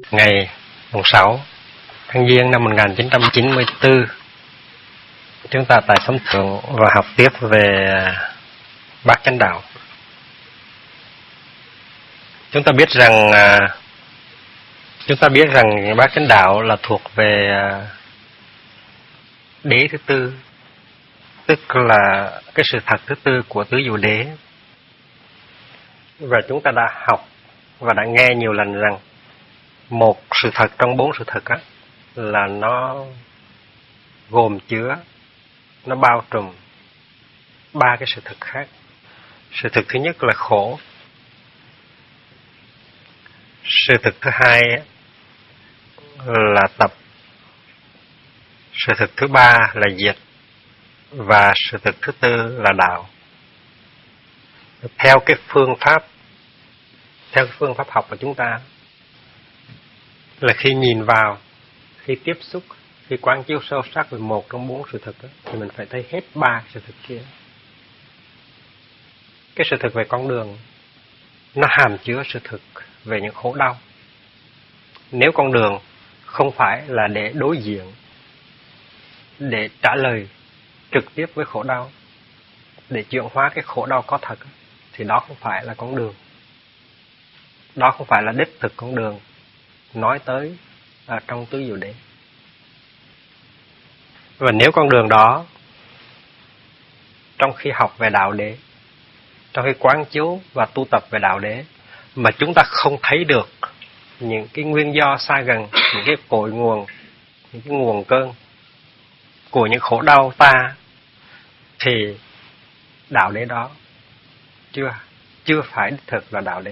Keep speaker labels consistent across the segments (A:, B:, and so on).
A: Ngày 6 tháng Giêng năm 1994, chúng ta tại Sấm Thượng và học tiếp về Bát Chánh Đạo. Chúng ta biết rằng Bát Chánh Đạo là thuộc về đế thứ tư, tức là cái sự thật thứ tư của tứ diệu đế. Và chúng ta đã học và đã nghe nhiều lần rằng một sự thật trong bốn sự thật là nó gồm chứa, nó bao trùm ba cái sự thực khác. Sự thực thứ nhất là khổ, sự thực thứ hai là tập, sự thực thứ ba là diệt, và sự thực thứ tư là đạo. Theo cái phương pháp học của chúng ta là khi nhìn vào, khi tiếp xúc, khi quán chiếu sâu sắc về một trong bốn sự thực thì mình phải thấy hết ba sự thực kia. Cái sự thực về con đường nó hàm chứa sự thực về những khổ đau. Nếu con đường không phải là để đối diện, để trả lời trực tiếp với khổ đau, để chuyển hóa cái khổ đau có thật, thì đó không phải là con đường. Đó không phải là đích thực con đường nói tới trong tứ diệu đế. Và nếu con đường đó, trong khi học về đạo đế, trong khi quán chiếu và tu tập về đạo đế, mà chúng ta không thấy được những cái nguyên do xa gần, những cái cội nguồn, những cái nguồn cơn của những khổ đau ta, thì đạo đế đó chưa phải đích thực là đạo đế.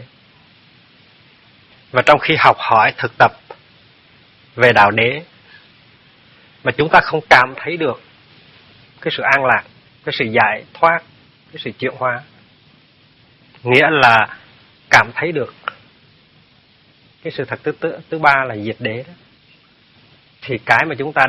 A: Và trong khi học hỏi thực tập về đạo đế mà chúng ta không cảm thấy được cái sự an lạc, cái sự giải thoát, cái sự chuyển hóa, nghĩa là cảm thấy được cái sự thật thứ ba là diệt đế đó, thì cái mà chúng ta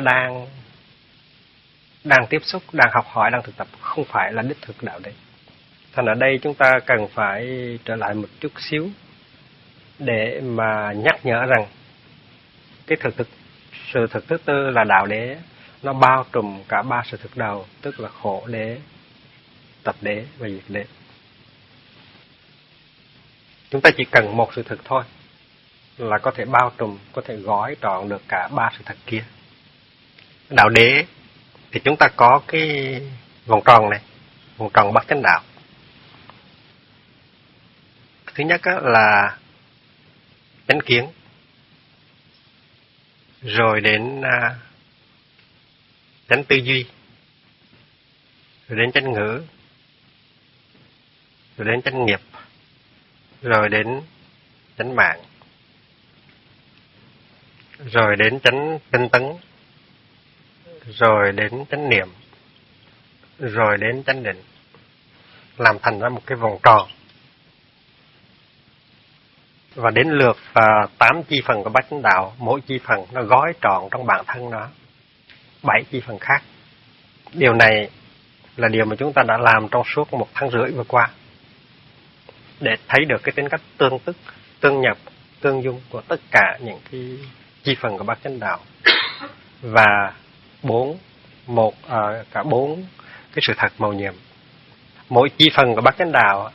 A: đang tiếp xúc, đang học hỏi, đang thực tập không phải là đích thực đạo đế. Thành ở đây chúng ta cần phải trở lại một chút xíu để mà nhắc nhở rằng cái sự thực thứ tư là đạo đế, nó bao trùm cả ba sự thực đầu, tức là khổ đế, tập đế và diệt đế. Chúng ta chỉ cần một sự thực thôi là có thể bao trùm, có thể gói trọn được cả ba sự thật kia. Đạo đế thì chúng ta có cái vòng tròn này, vòng tròn Bát Chánh Đạo. Thứ nhất là chánh kiến, rồi đến chánh tư duy, rồi đến chánh ngữ, rồi đến chánh nghiệp, rồi đến chánh mạng, rồi đến chánh tinh tấn, rồi đến chánh niệm, rồi đến chánh định, làm thành ra một cái vòng tròn. Và đến lượt 8 chi phần của Bát Chánh Đạo, mỗi chi phần nó gói trọn trong bản thân nó 7 chi phần khác. Điều này là điều mà chúng ta đã làm trong suốt 1 tháng rưỡi vừa qua, để thấy được cái tính cách tương tức, tương nhập, tương dung của tất cả những cái chi phần của Bát Chánh Đạo, và cả bốn cái sự thật màu nhiệm. Mỗi chi phần của Bát Chánh Đạo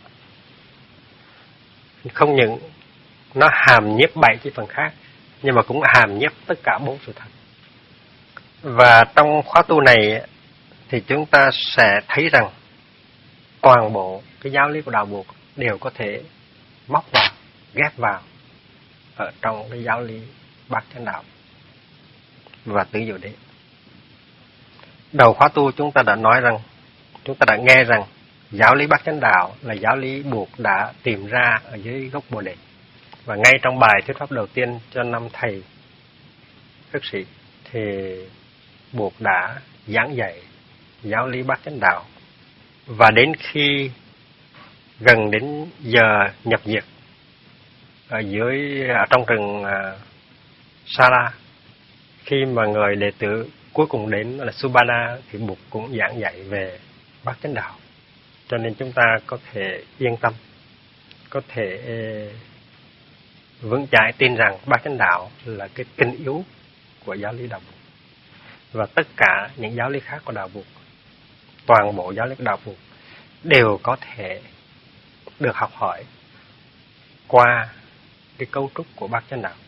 A: không những nó hàm nhiếp 7 chi phần khác, nhưng mà cũng hàm nhiếp tất cả 4 sự thật. Và trong khóa tu này thì chúng ta sẽ thấy rằng toàn bộ cái giáo lý của đạo Phật đều có thể móc vào, ghép vào ở trong cái giáo lý Bát Chánh Đạo và tứ diệu đế. Đầu khóa tu chúng ta đã nói rằng, chúng ta đã nghe rằng giáo lý Bát Chánh Đạo là giáo lý Buộc đã tìm ra ở dưới gốc Bồ Đề. Và ngay trong bài thuyết pháp đầu tiên cho năm thầy khất sĩ thì Buộc đã giảng dạy giáo lý Bát Chánh Đạo. Và đến khi gần đến giờ nhập diệt ở trong rừng Sala, khi mà người đệ tử cuối cùng đến là Subhana, thì Buộc cũng giảng dạy về Bát Chánh Đạo. Cho nên chúng ta có thể yên tâm, có thể vững chãi tin rằng Bát Chánh Đạo là cái tinh yếu của giáo lý Đạo Phật. Và tất cả những giáo lý khác của Đạo Phật, toàn bộ giáo lý Đạo Phật đều có thể được học hỏi qua cái cấu trúc của Bát Chánh Đạo.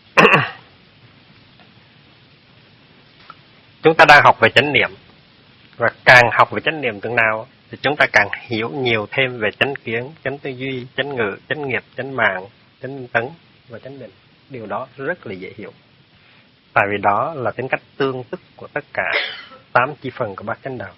A: Chúng ta đang học về chánh niệm, và càng học về chánh niệm từng nào thì chúng ta càng hiểu nhiều thêm về chánh kiến, chánh tư duy, chánh ngữ, chánh nghiệp, chánh mạng, chánh tấn và chánh định. Điều đó rất là dễ hiểu, tại vì đó là tính cách tương tức của tất cả 8 chi phần của Bát Chánh Đạo.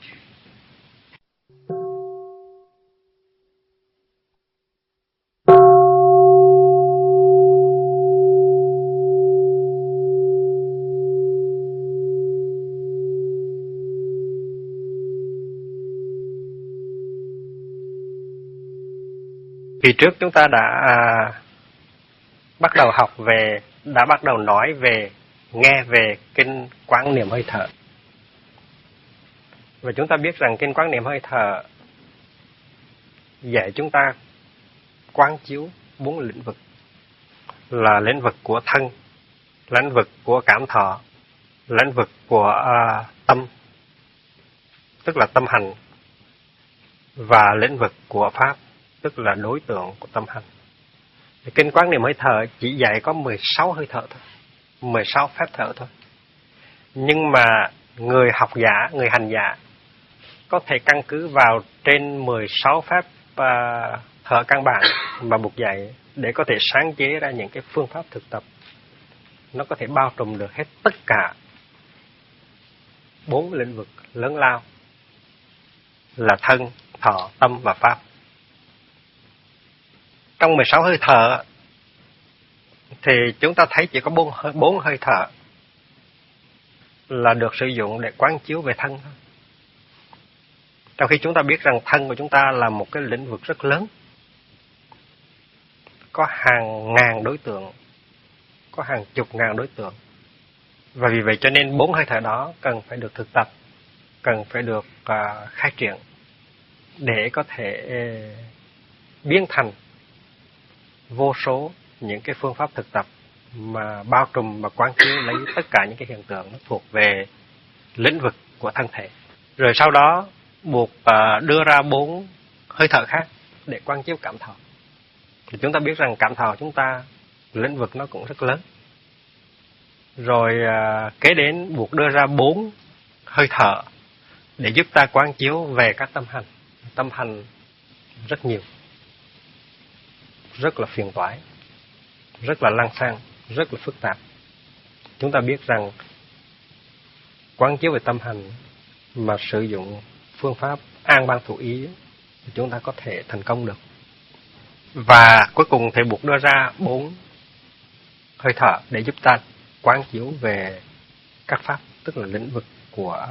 A: Kỳ trước chúng ta đã bắt đầu nói về, nghe về kinh Quán Niệm Hơi Thở. Và chúng ta biết rằng kinh Quán Niệm Hơi Thở dạy chúng ta quán chiếu 4 lĩnh vực, là lĩnh vực của thân, lĩnh vực của cảm thọ, lĩnh vực của tâm, tức là tâm hành, và lĩnh vực của pháp, tức là đối tượng của tâm hành. Kinh Quán Niệm Hơi Thở chỉ dạy có 16 hơi thở thôi, 16 phép thở thôi. Nhưng mà người học giả, người hành giả có thể căn cứ vào trên 16 phép thở căn bản mà Bụt dạy để có thể sáng chế ra những cái phương pháp thực tập. Nó có thể bao trùm được hết tất cả 4 lĩnh vực lớn lao là thân, thọ, tâm và pháp. Trong 16 hơi thở thì chúng ta thấy chỉ có 4 hơi thở là được sử dụng để quán chiếu về thân thôi. Trong khi chúng ta biết rằng thân của chúng ta là một cái lĩnh vực rất lớn, có hàng ngàn đối tượng, có hàng chục ngàn đối tượng. Và vì vậy cho nên 4 hơi thở đó cần phải được thực tập, cần phải được khai triển để có thể biến thành vô số những cái phương pháp thực tập mà bao trùm và quán chiếu lấy tất cả những cái hiện tượng nó thuộc về lĩnh vực của thân thể. Rồi sau đó buộc đưa ra 4 hơi thở khác để quán chiếu cảm thọ. Thì chúng ta biết rằng cảm thọ chúng ta lĩnh vực nó cũng rất lớn. Rồi kế đến buộc đưa ra 4 hơi thở để giúp ta quán chiếu về các tâm hành. Tâm hành rất nhiều, rất là phiền toái, rất là lăng xăng, rất là phức tạp. Chúng ta biết rằng quán chiếu về tâm hành mà sử dụng phương pháp an ban thủ ý thì chúng ta có thể thành công được. Và cuối cùng thì buộc đưa ra 4 hơi thở để giúp ta quán chiếu về các pháp, tức là lĩnh vực của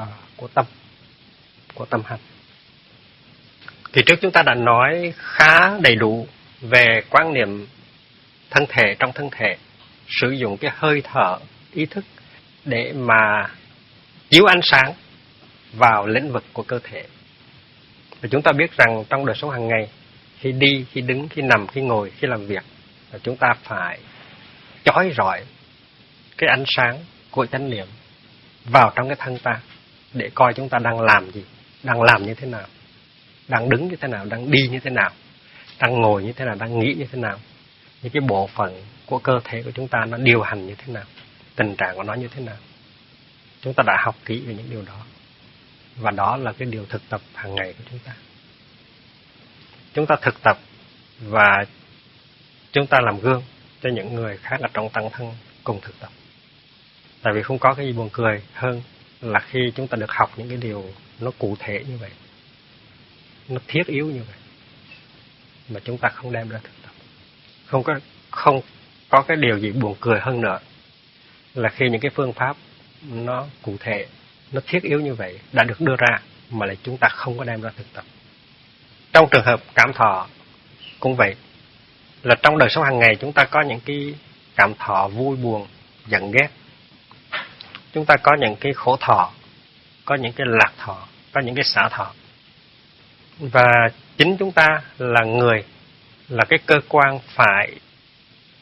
A: tâm hành. Thì trước chúng ta đã nói khá đầy đủ về quan niệm thân thể trong thân thể, sử dụng cái hơi thở ý thức để mà chiếu ánh sáng vào lĩnh vực của cơ thể. Và chúng ta biết rằng trong đời sống hàng ngày, khi đi, khi đứng, khi nằm, khi ngồi, khi làm việc, chúng ta phải chói rọi cái ánh sáng của chánh niệm vào trong cái thân ta để coi chúng ta đang làm gì, đang làm như thế nào, đang đứng như thế nào, đang đi như thế nào, đang ngồi như thế nào, đang nghĩ như thế nào, những cái bộ phận của cơ thể của chúng ta nó điều hành như thế nào, tình trạng của nó như thế nào. Chúng ta đã học kỹ về những điều đó, và đó là cái điều thực tập hàng ngày của chúng ta. Chúng ta thực tập và chúng ta làm gương cho những người khác ở trong tăng thân cùng thực tập. Tại vì không có cái gì buồn cười hơn là khi chúng ta được học những cái điều nó cụ thể như vậy, nó thiết yếu như vậy, mà chúng ta không đem ra thực tập. Không có cái điều gì buồn cười hơn nữa là khi những cái phương pháp nó cụ thể, nó thiết yếu như vậy đã được đưa ra mà lại chúng ta không có đem ra thực tập. Trong trường hợp cảm thọ cũng vậy, là trong đời sống hàng ngày chúng ta có những cái cảm thọ vui buồn, giận ghét. Chúng ta có những cái khổ thọ, có những cái lạc thọ, có những cái xả thọ. Và chính chúng ta là người, là cái cơ quan phải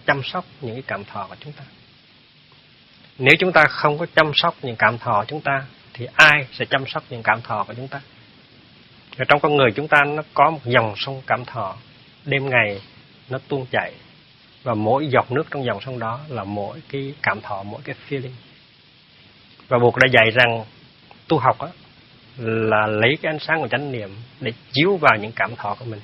A: chăm sóc những cái cảm thọ của chúng ta. Nếu chúng ta không có chăm sóc những cảm thọ của chúng ta thì ai sẽ chăm sóc những cảm thọ của chúng ta? Ở trong con người chúng ta nó có một dòng sông cảm thọ, đêm ngày nó tuôn chảy, và mỗi giọt nước trong dòng sông đó là mỗi cái cảm thọ, mỗi cái feeling. Và Bụt đã dạy rằng tu học á, là lấy cái ánh sáng của chánh niệm để chiếu vào những cảm thọ của mình,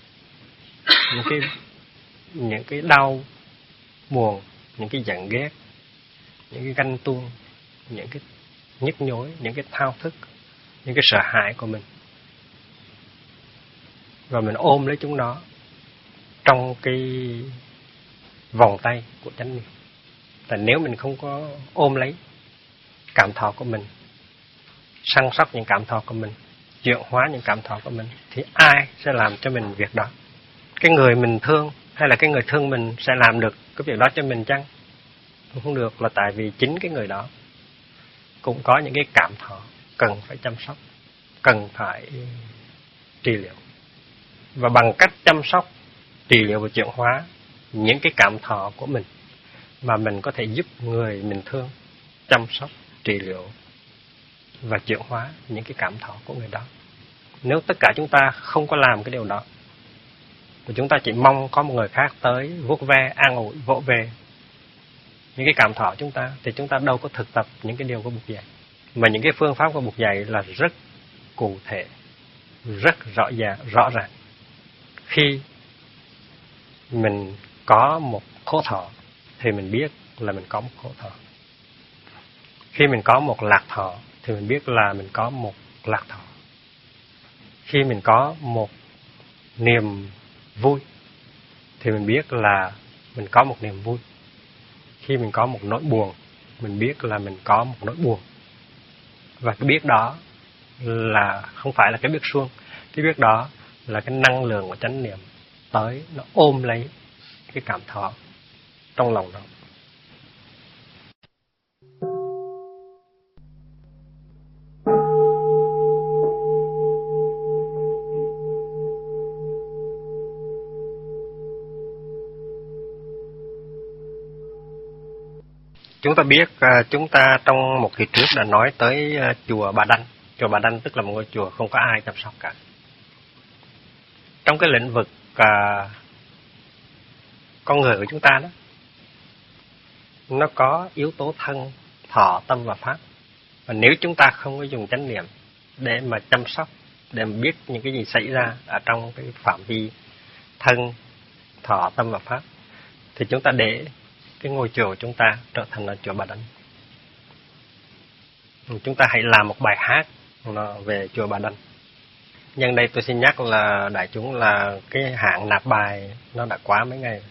A: những cái đau buồn, những cái giận ghét, những cái ganh tuông, những cái nhức nhối, những cái thao thức, những cái sợ hãi của mình, và mình ôm lấy chúng nó trong cái vòng tay của chánh niệm. Tại nếu mình không có ôm lấy cảm thọ của mình, săn sóc những cảm thọ của mình, chuyển hóa những cảm thọ của mình, thì ai sẽ làm cho mình việc đó? Cái người mình thương hay là cái người thương mình sẽ làm được cái việc đó cho mình chăng? Không được, là tại vì chính cái người đó cũng có những cái cảm thọ cần phải chăm sóc, cần phải trị liệu. Và bằng cách chăm sóc, trị liệu và chuyển hóa những cái cảm thọ của mình, mà mình có thể giúp người mình thương chăm sóc, trị liệu và chuyển hóa những cái cảm thọ của người đó. Nếu tất cả chúng ta không có làm cái điều đó, và chúng ta chỉ mong có một người khác tới vuốt ve, an ủi, vỗ về những cái cảm thọ chúng ta, thì chúng ta đâu có thực tập những cái điều của Bụt dạy. Mà những cái phương pháp của Bụt dạy là rất cụ thể, rất rõ ràng. Khi mình có một khổ thọ thì mình biết là mình có một khổ thọ. Khi mình có một lạc thọ thì mình biết là mình có một lạc thọ. Khi mình có một niềm vui thì mình biết là mình có một niềm vui. Khi mình có một nỗi buồn, mình biết là mình có một nỗi buồn. Và cái biết đó là không phải là cái biết suông. Cái biết đó là cái năng lượng của chánh niệm tới, nó ôm lấy cái cảm thọ trong lòng đó. Chúng ta biết, chúng ta trong một kỳ trước đã nói tới chùa Bà Đanh. Chùa Bà Đanh tức là một ngôi chùa không có ai chăm sóc cả. Trong cái lĩnh vực con người của chúng ta đó, nó có yếu tố thân, thọ, tâm và pháp. Và nếu chúng ta không có dùng chánh niệm để mà chăm sóc, để mà biết những cái gì xảy ra ở trong cái phạm vi thân, thọ, tâm và pháp, thì chúng ta để cái ngôi chùa của chúng ta trở thành là chùa Bà Đanh. Chúng ta hãy làm một bài hát về chùa Bà Đanh. Nhân đây tôi xin nhắc là đại chúng là cái hạn nạp bài nó đã quá mấy ngày.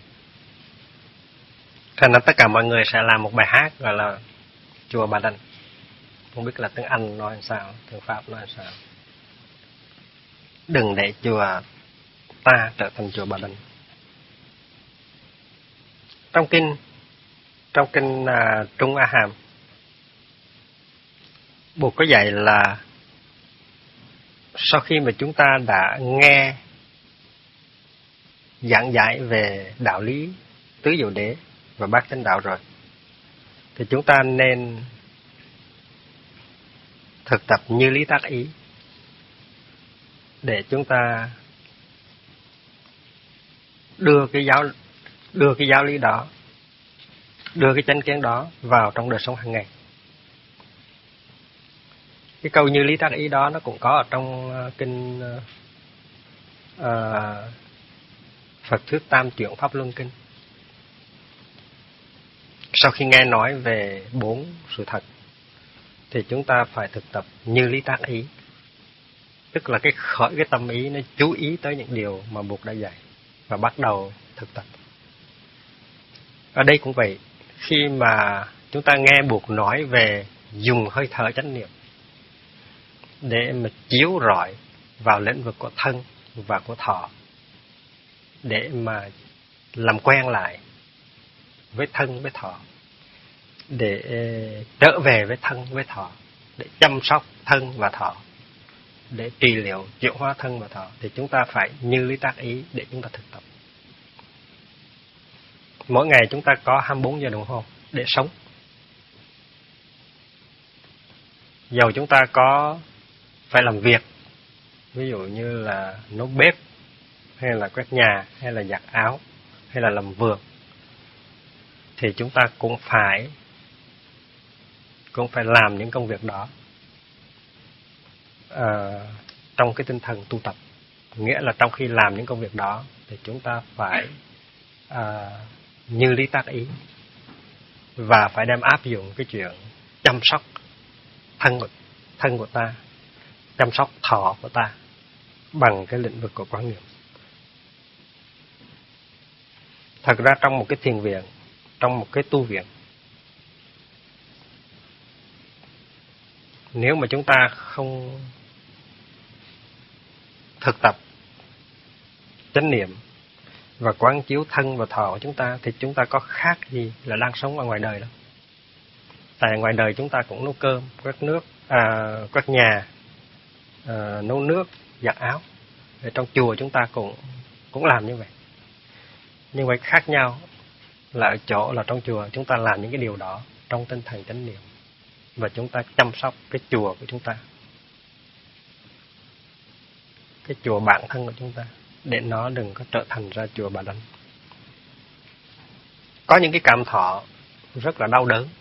A: Cho nên tất cả mọi người sẽ làm một bài hát gọi là chùa Bà Đanh. Không biết là tiếng Anh nói làm sao, tiếng Pháp nói làm sao. Đừng để chùa ta trở thành chùa Bà Đanh. Trong kinh Trung A Hàm, Bụt có dạy là sau khi mà chúng ta đã nghe giảng giải về đạo lý tứ diệu đế và bát chánh đạo rồi, thì chúng ta nên thực tập như lý tác ý để chúng ta đưa cái giáo lý đó, đưa cái chánh kiến đó vào trong đời sống hàng ngày. Cái câu như lý tác ý đó nó cũng có ở trong kinh Phật Thuyết Tam Chuyển Pháp Luân Kinh. Sau khi nghe nói về 4 sự thật thì chúng ta phải thực tập như lý tác ý, tức là cái khởi cái tâm ý nó chú ý tới những điều mà Bụt đã dạy và bắt đầu thực tập. Ở đây cũng vậy, khi mà chúng ta nghe Bụt nói về dùng hơi thở chánh niệm để mà chiếu rọi vào lĩnh vực của thân và của thọ, để mà làm quen lại với thân với thọ, để trở về với thân với thọ, để chăm sóc thân và thọ, để trị liệu chuyển hóa thân và thọ, thì chúng ta phải như lý tác ý để chúng ta thực tập. Mỗi ngày chúng ta có 24 giờ đồng hồ để sống. Dầu chúng ta có phải làm việc, ví dụ như là nấu bếp, hay là quét nhà, hay là giặt áo, hay là làm vườn, thì chúng ta cũng phải làm những công việc đó trong cái tinh thần tu tập. Nghĩa là trong khi làm những công việc đó thì chúng ta phải như lý tác ý, và phải đem áp dụng cái chuyện chăm sóc thân của ta, chăm sóc thọ của ta bằng cái lĩnh vực của quán niệm. Thật ra trong một cái thiền viện, trong một cái tu viện, nếu mà chúng ta không thực tập chánh niệm và quán chiếu thân và thọ của chúng ta, thì chúng ta có khác gì là đang sống ở ngoài đời đâu. Tại ngoài đời chúng ta cũng nấu cơm, quét nhà, nấu nước, giặt áo. Ở trong chùa chúng ta cũng làm như vậy. Nhưng mà khác nhau là ở chỗ là trong chùa chúng ta làm những cái điều đó trong tinh thần chánh niệm, và chúng ta chăm sóc cái chùa của chúng ta, cái chùa bản thân của chúng ta, để nó đừng có trở thành ra chùa Bà Đanh. Có những cái cảm thọ rất là đau đớn,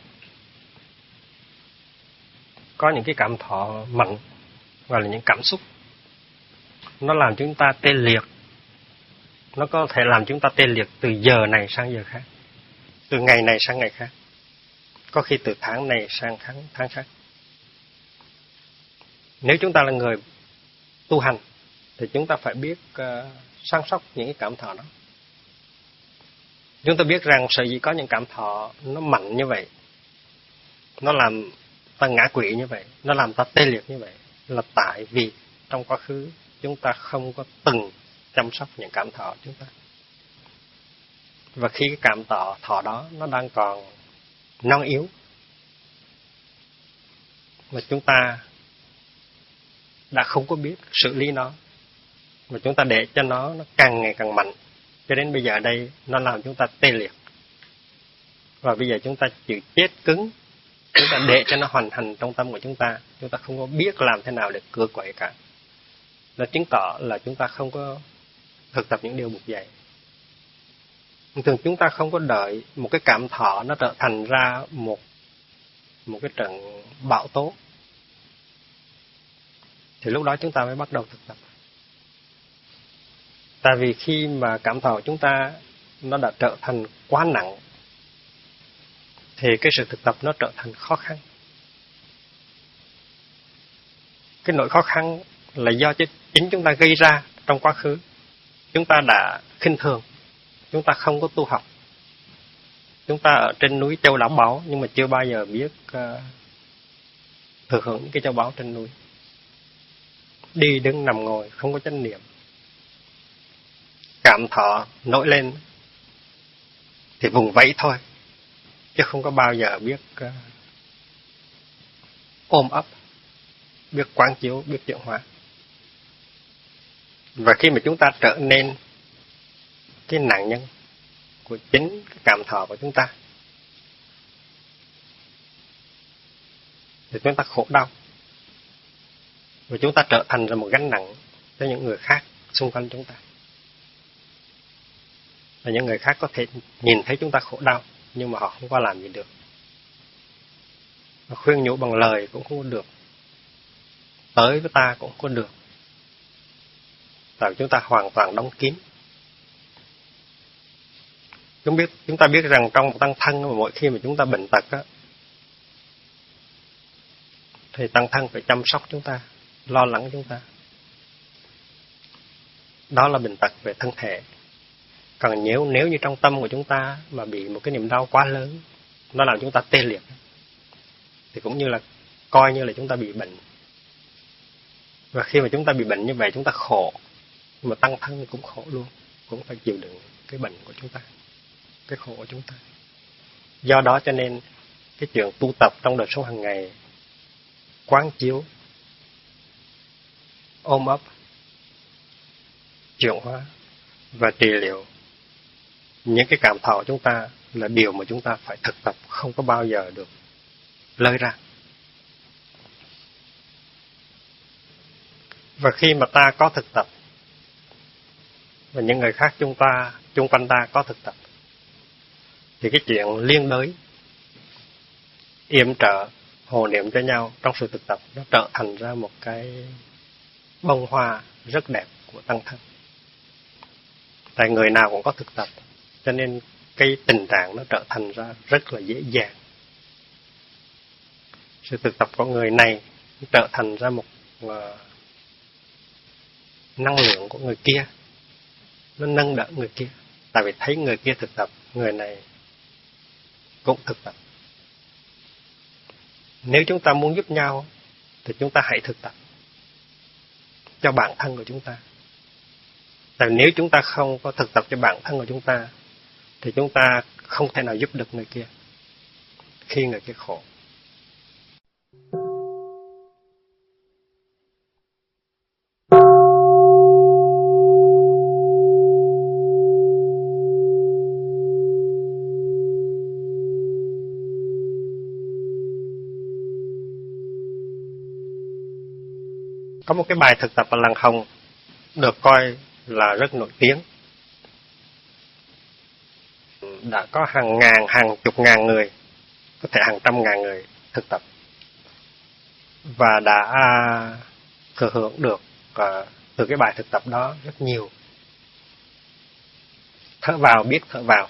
A: có những cái cảm thọ mạnh, gọi là những cảm xúc, nó làm chúng ta tê liệt. Nó có thể làm chúng ta tê liệt từ giờ này sang giờ khác, từ ngày này sang ngày khác, có khi từ tháng này sang tháng khác. Nếu chúng ta là người tu hành thì chúng ta phải biết săn sóc những cái cảm thọ đó. Chúng ta biết rằng sở dĩ có những cảm thọ nó mạnh như vậy, nó làm ta ngã quỵ như vậy, nó làm ta tê liệt như vậy, là tại vì trong quá khứ chúng ta không có từng chăm sóc những cảm thọ chúng ta. Và khi cái cảm thọ đó nó đang còn non yếu, mà chúng ta đã không có biết xử lý nó, và chúng ta để cho nó càng ngày càng mạnh, cho đến bây giờ đây nó làm chúng ta tê liệt. Và bây giờ chúng ta chịu chết cứng, chúng ta để cho nó hoành hành trong tâm của chúng ta không có biết làm thế nào để cưa quậy cả. Nó chứng tỏ là chúng ta không có thực tập những điều buộc dạy. Thường chúng ta không có đợi một cái cảm thọ nó trở thành ra một cái trận bão tố, thì lúc đó chúng ta mới bắt đầu thực tập. Tại vì khi mà cảm thọ chúng ta nó đã trở thành quá nặng, thì cái sự thực tập nó trở thành khó khăn. Cái nỗi khó khăn là do chính chúng ta gây ra trong quá khứ. Chúng ta đã khinh thường, chúng ta không có tu học. Chúng ta ở trên núi châu đáo báu, nhưng mà chưa bao giờ biết thừa hưởng những cái châu báu trên núi. Đi đứng nằm ngồi không có chánh niệm, cảm thọ nổi lên thì vùng vẫy thôi, chứ không có bao giờ biết ôm ấp, biết quán chiếu, biết chuyển hóa. Và khi mà chúng ta trở nên cái nạn nhân của chính cái cảm thọ của chúng ta, thì chúng ta khổ đau, và chúng ta trở thành ra một gánh nặng cho những người khác xung quanh chúng ta. Và những người khác có thể nhìn thấy chúng ta khổ đau, nhưng mà họ không có làm gì được. Và khuyên nhủ bằng lời cũng không có được, tới với ta cũng không có được, tại vì chúng ta hoàn toàn đóng kín. Chúng ta biết rằng trong một tăng thân, mỗi khi mà chúng ta bệnh tật á, thì tăng thân phải chăm sóc chúng ta, lo lắng chúng ta. Đó là bệnh tật về thân thể. Còn nếu như trong tâm của chúng ta mà bị một cái niềm đau quá lớn, nó làm chúng ta tê liệt, thì cũng như là coi như là chúng ta bị bệnh. Và khi mà chúng ta bị bệnh như vậy, chúng ta khổ, mà tăng thân cũng khổ luôn, cũng phải chịu đựng cái bệnh của chúng ta, cái khổ của chúng ta. Do đó cho nên cái chuyện tu tập trong đời sống hàng ngày, quán chiếu, ôm ấp, chuyển hóa và trị liệu những cái cảm thọ chúng ta là điều mà chúng ta phải thực tập, không có bao giờ được lơi ra. Và khi mà ta có thực tập, và những người khác chung quanh ta có thực tập, thì cái chuyện liên đới, yểm trợ, hồ niệm cho nhau trong sự thực tập nó trở thành ra một cái bông hoa rất đẹp của tăng thân. Tại người nào cũng có thực tập, cho nên cái tình trạng nó trở thành ra rất là dễ dàng. Sự thực tập của người này trở thành ra một năng lượng của người kia, nó nâng đỡ người kia. Tại vì thấy người kia thực tập, người này cũng thực tập. Nếu chúng ta muốn giúp nhau thì chúng ta hãy thực tập cho bản thân của chúng ta. Tại nếu chúng ta không có thực tập cho bản thân của chúng ta thì chúng ta không thể nào giúp được người kia khi người kia khổ. Có một cái bài thực tập ở Làng Hồng được coi là rất nổi tiếng. Đã có hàng ngàn, hàng chục ngàn người, có thể hàng trăm ngàn người thực tập. Và đã thừa hưởng được từ cái bài thực tập đó rất nhiều. Thở vào, biết thở vào.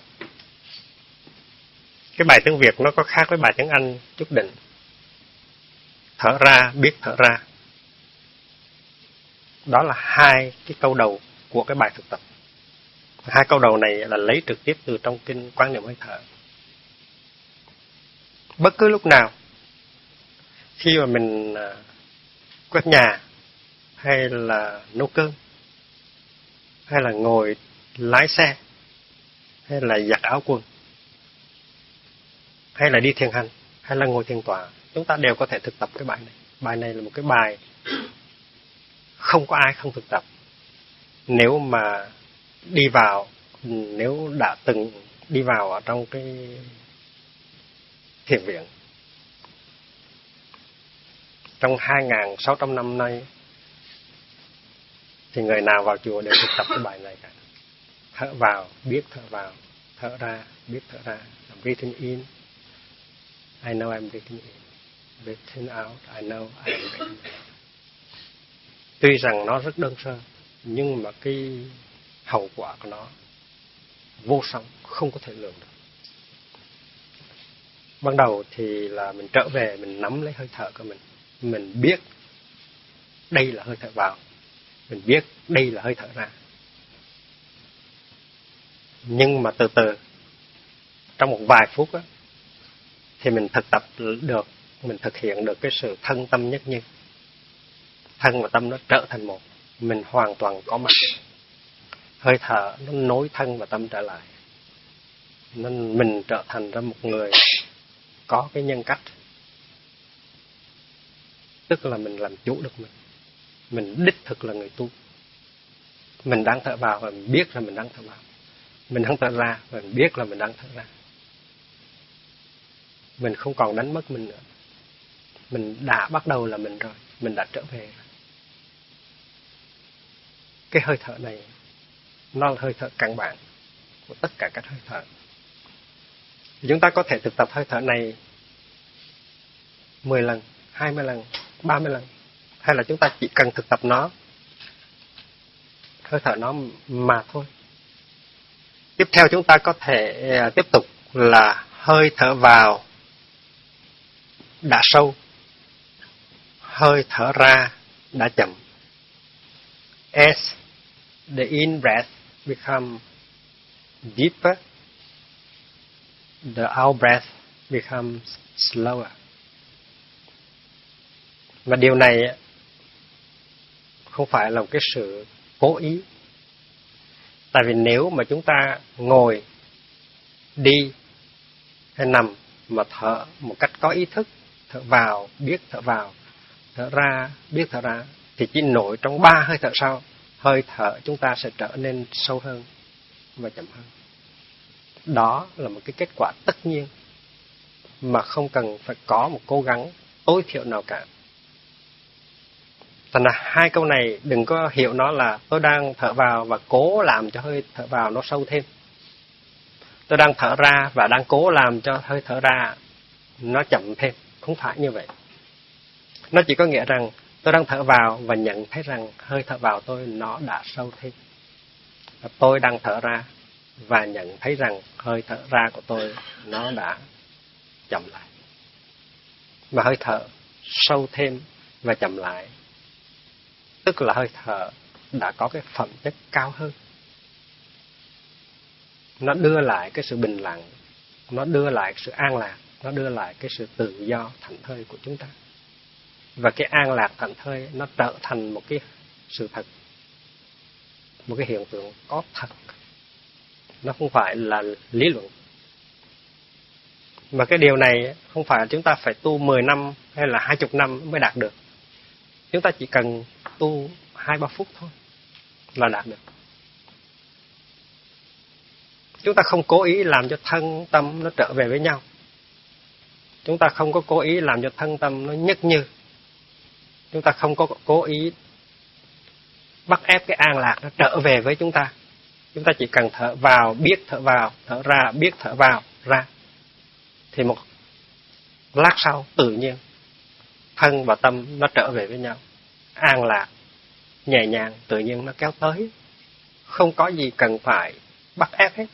A: Cái bài tiếng Việt nó có khác với bài tiếng Anh chút đỉnh. Thở ra, biết thở ra. Đó là hai cái câu đầu của cái bài thực tập. Hai câu đầu này là lấy trực tiếp từ trong kinh Quán Niệm Hơi Thở. Bất cứ lúc nào, khi mà mình quét nhà, hay là nấu cơm, hay là ngồi lái xe, hay là giặt áo quần, hay là đi thiền hành, hay là ngồi thiền tọa, chúng ta đều có thể thực tập cái bài này. Bài này là một cái bài không có ai không thực tập. Nếu mà đi vào, nếu đã từng đi vào ở trong cái thiền viện trong 2.600 năm nay, thì người nào vào chùa đều thực tập cái bài này cả. Thở vào, biết thở vào. Thở ra, biết thở ra. I'm breathing in, I know I'm breathing in. Breathing out, I know I'm breathing out. Tuy rằng nó rất đơn sơ, nhưng mà cái hậu quả của nó vô song, không có thể lường được. Ban đầu thì là mình trở về, mình nắm lấy hơi thở của mình. Mình biết đây là hơi thở vào, mình biết đây là hơi thở ra. Nhưng mà từ từ, trong một vài phút á, thì mình thực tập được, mình thực hiện được cái sự thân tâm nhất như. Thân và tâm nó trở thành một, mình hoàn toàn có mặt. Hơi thở nó nối thân và tâm trở lại, nên mình trở thành ra một người có cái nhân cách. Tức là mình làm chủ được mình đích thực là người tu. Mình đang thở vào và mình biết là mình đang thở vào, mình đang thở ra và mình biết là mình đang thở ra. Mình không còn đánh mất mình nữa. Mình đã bắt đầu là mình rồi, mình đã trở về rồi. Cái hơi thở này nó là hơi thở căn bản của tất cả các hơi thở. Chúng ta có thể thực tập hơi thở này 10 lần, 20 lần, 30 lần. Hay là chúng ta chỉ cần thực tập nó, hơi thở nó mà thôi. Tiếp theo chúng ta có thể tiếp tục là hơi thở vào đã sâu, hơi thở ra đã chậm. As the in breath become deeper, the out breath becomes slower. Và điều này không phải là một cái sự cố ý. Tại vì nếu mà chúng ta ngồi, đi hay nằm mà thở một cách có ý thức, thở vào, biết thở vào, thở ra, biết thở ra, thì chỉ nổi trong 3 hơi thở sau, hơi thở chúng ta sẽ trở nên sâu hơn và chậm hơn. đó là một cái kết quả tất nhiên mà không cần phải có một cố gắng tối thiểu nào cả. Thành ra hai câu này đừng có hiểu nó là tôi đang thở vào và cố làm cho hơi thở vào nó sâu thêm. Tôi đang thở ra và đang cố làm cho hơi thở ra nó chậm thêm. Không phải như vậy. Nó chỉ có nghĩa rằng tôi đang thở vào và nhận thấy rằng hơi thở vào tôi nó đã sâu thêm. Và tôi đang thở ra và nhận thấy rằng hơi thở ra của tôi nó đã chậm lại. Và hơi thở sâu thêm và chậm lại, tức là hơi thở đã có cái phẩm chất cao hơn. Nó đưa lại cái sự bình lặng, nó đưa lại sự an lạc, nó đưa lại cái sự tự do thảnh thơi của chúng ta. Và cái an lạc thảnh thơi nó trở thành một cái sự thật, một cái hiện tượng có thật. Nó không phải là lý luận. Mà cái điều này không phải là chúng ta phải tu 10 năm hay là 20 năm mới đạt được. Chúng ta chỉ cần tu 2-3 phút thôi là đạt được. Chúng ta không cố ý làm cho thân tâm nó trở về với nhau. Chúng ta không có cố ý làm cho thân tâm nó nhất như. Chúng ta không có cố ý bắt ép cái an lạc nó trở về với chúng ta. Chúng ta chỉ cần thở vào, biết thở vào, thở ra, biết thở vào, ra. Thì một lát sau tự nhiên thân và tâm nó trở về với nhau. An lạc, nhẹ nhàng, tự nhiên nó kéo tới. Không có gì cần phải bắt ép hết.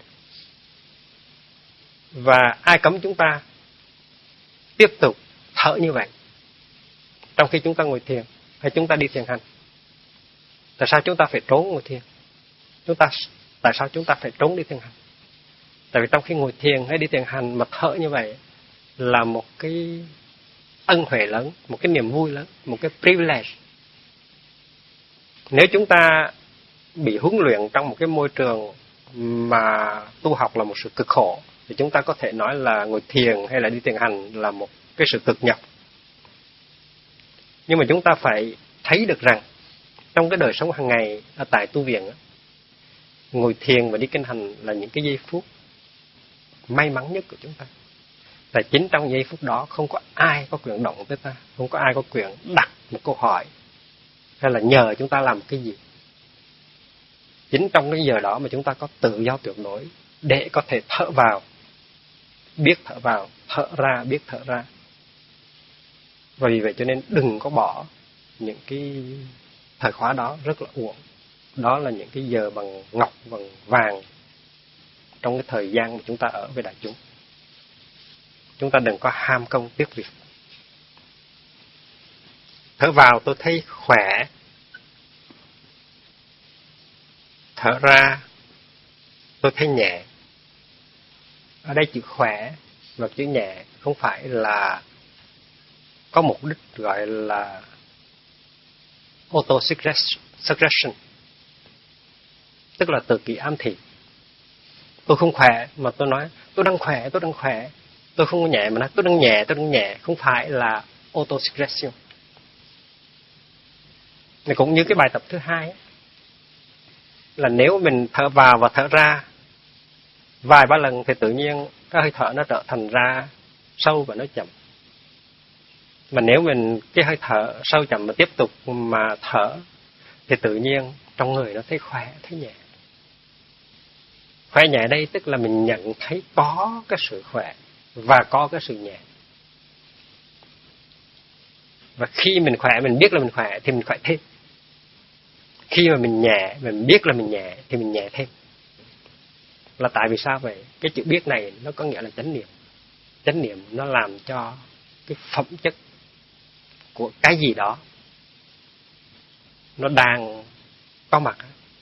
A: Và ai cấm chúng ta tiếp tục thở như vậy trong khi chúng ta ngồi thiền hay chúng ta đi thiền hành? Tại sao chúng ta phải trốn ngồi thiền? Tại sao chúng ta phải trốn đi thiền hành? Tại vì trong khi ngồi thiền hay đi thiền hành mà thở như vậy là một cái ân huệ lớn, một cái niềm vui lớn, một cái privilege. Nếu chúng ta bị huấn luyện trong một cái môi trường mà tu học là một sự cực khổ, thì chúng ta có thể nói là ngồi thiền hay là đi thiền hành là một cái sự cực nhọc. Nhưng mà chúng ta phải thấy được rằng trong cái đời sống hàng ngày ở tại tu viện, ngồi thiền và đi kinh hành là những cái giây phút may mắn nhất của chúng ta. Tại chính trong giây phút đó không có ai có quyền động tới ta, không có ai có quyền đặt một câu hỏi hay là nhờ chúng ta làm cái gì. Chính trong cái giờ đó mà chúng ta có tự do tuyệt đối để có thể thở vào, biết thở vào, thở ra, biết thở ra. Và vì vậy cho nên đừng có bỏ những cái thời khóa đó, rất là uổng. Đó là những cái giờ bằng ngọc, bằng vàng trong cái thời gian mà chúng ta ở với đại chúng. Chúng ta đừng có ham công tiếc việc. Thở vào tôi thấy khỏe. Thở ra tôi thấy nhẹ. Ở đây chữ khỏe và chữ nhẹ không phải là có mục đích gọi là auto-suggestion, tức là tự kỷ ám thị. Tôi không khỏe mà tôi nói tôi đang khỏe, tôi đang khỏe. Tôi không có nhẹ mà nói tôi đang nhẹ, tôi đang nhẹ. Không phải là auto-suggestion. Này cũng như cái bài tập thứ hai ấy, là nếu mình thở vào và thở ra vài ba lần thì tự nhiên cái hơi thở nó trở thành ra sâu và nó chậm. Mà nếu mình cái hơi thở sâu chậm mà tiếp tục mà thở thì tự nhiên trong người nó thấy khỏe, thấy nhẹ. Khỏe nhẹ đây tức là mình nhận thấy có cái sự khỏe và có cái sự nhẹ. Và khi mình khỏe, mình biết là mình khỏe thì mình khỏe thêm. Khi mà mình nhẹ, mình biết là mình nhẹ thì mình nhẹ thêm. Là tại vì sao vậy? Cái chữ biết này nó có nghĩa là chánh niệm. Chánh niệm nó làm cho cái phẩm chất của cái gì đó nó đang có mặt,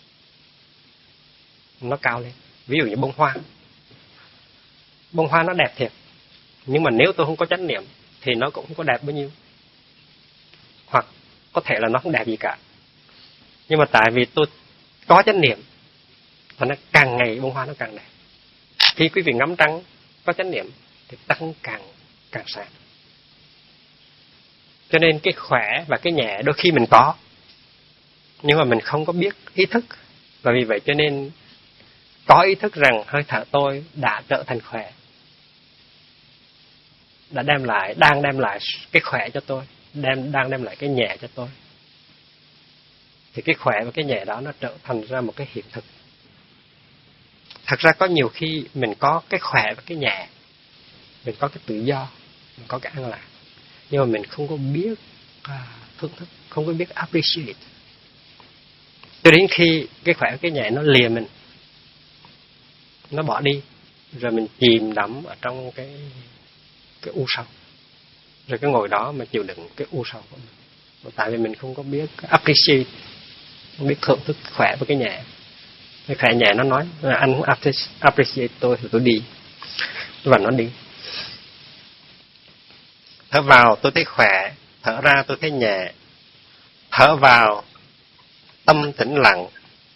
A: nó cao lên. Ví dụ như bông hoa. Bông hoa nó đẹp thiệt, nhưng mà nếu tôi không có chánh niệm thì nó cũng không có đẹp bao nhiêu. Hoặc có thể là nó không đẹp gì cả. Nhưng mà tại vì tôi có chánh niệm và nó càng ngày bông hoa nó càng đẹp. Khi quý vị ngắm trăng có chánh niệm thì trăng càng sáng. Cho nên cái khỏe và cái nhẹ đôi khi mình có, nhưng mà mình không có biết ý thức. Và vì vậy cho nên có ý thức rằng hơi thở tôi đã trở thành khỏe, đang đem lại cái khỏe cho tôi, đang đem lại cái nhẹ cho tôi, thì cái khỏe và cái nhẹ đó nó trở thành ra một cái hiện thực. Thật ra có nhiều khi mình có cái khỏe và cái nhẹ, mình có cái tự do, mình có cái an lạc, nhưng mà mình không có biết thưởng thức, không có biết appreciate. Cho đến khi cái khỏe và cái nhẹ nó lìa mình, nó bỏ đi, rồi mình chìm đắm ở trong cái u sầu, rồi cái ngồi đó mà chịu đựng cái u sầu của mình. Tại vì mình không có biết appreciate, không biết thưởng thức khỏe và cái nhẹ. Cái khỏe nhẹ nó nói anh không appreciate tôi thì tôi đi, và nó đi. Thở vào tôi thấy khỏe, thở ra tôi thấy nhẹ. Thở vào tâm tĩnh lặng,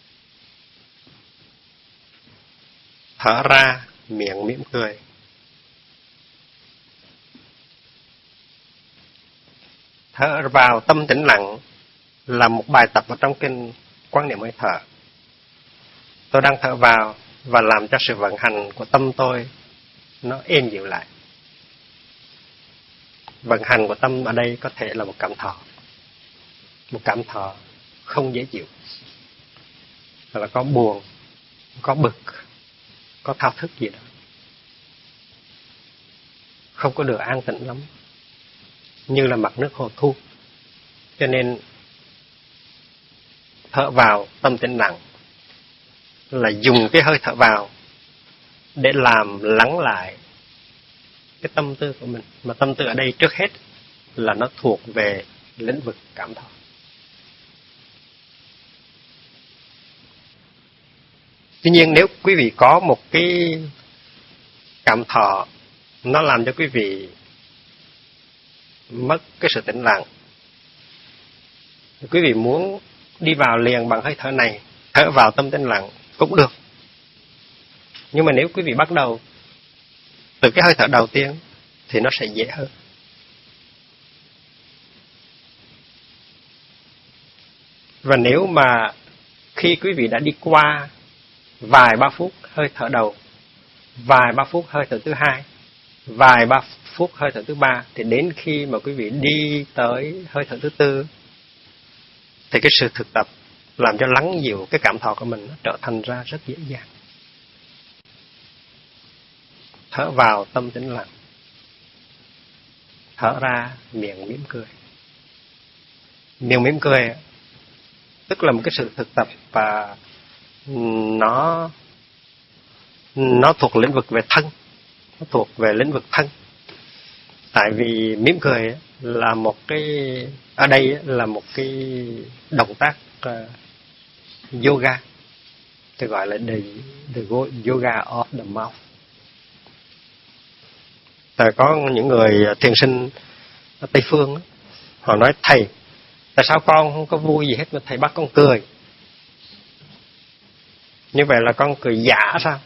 A: thở ra miệng mỉm cười. Thở vào tâm tĩnh lặng là một bài tập ở trong kinh Quan Niệm Hơi Thở. Tôi đang thở vào và làm cho sự vận hành của tâm tôi nó êm dịu lại. Vận hành của tâm ở đây có thể là một cảm thọ. Một cảm thọ không dễ chịu. Là có buồn, có bực, có thao thức gì đó. Không có được an tĩnh lắm. Như là mặt nước hồ thu. Cho nên thở vào tâm tĩnh lặng là dùng cái hơi thở vào để làm lắng lại cái tâm tư của mình. Mà tâm tư ở đây trước hết là nó thuộc về lĩnh vực cảm thọ. Tuy nhiên nếu quý vị có một cái cảm thọ nó làm cho quý vị mất cái sự tĩnh lặng, quý vị muốn đi vào liền bằng hơi thở này, thở vào tâm tĩnh lặng cũng được. Nhưng mà nếu quý vị bắt đầu từ cái hơi thở đầu tiên thì nó sẽ dễ hơn. Và nếu mà khi quý vị đã đi qua vài ba phút hơi thở đầu, vài ba phút hơi thở thứ hai, vài ba phút hơi thở thứ ba, thì đến khi mà quý vị đi tới hơi thở thứ tư thì cái sự thực tập làm cho lắng dịu cái cảm thọ của mình nó trở thành ra rất dễ dàng. Thở vào tâm tĩnh lặng, thở ra miệng mỉm cười. Miệng mỉm cười tức là một cái sự thực tập và nó thuộc lĩnh vực về thân, nó thuộc về lĩnh vực thân. Tại vì mỉm cười là một cái, ở đây là một cái động tác yoga, tôi gọi là the yoga of the mouth. Tại có những người thiền sinh ở Tây Phương, họ nói thầy, tại sao con không có vui gì hết mà thầy bắt con cười? Như vậy là con cười giả sao?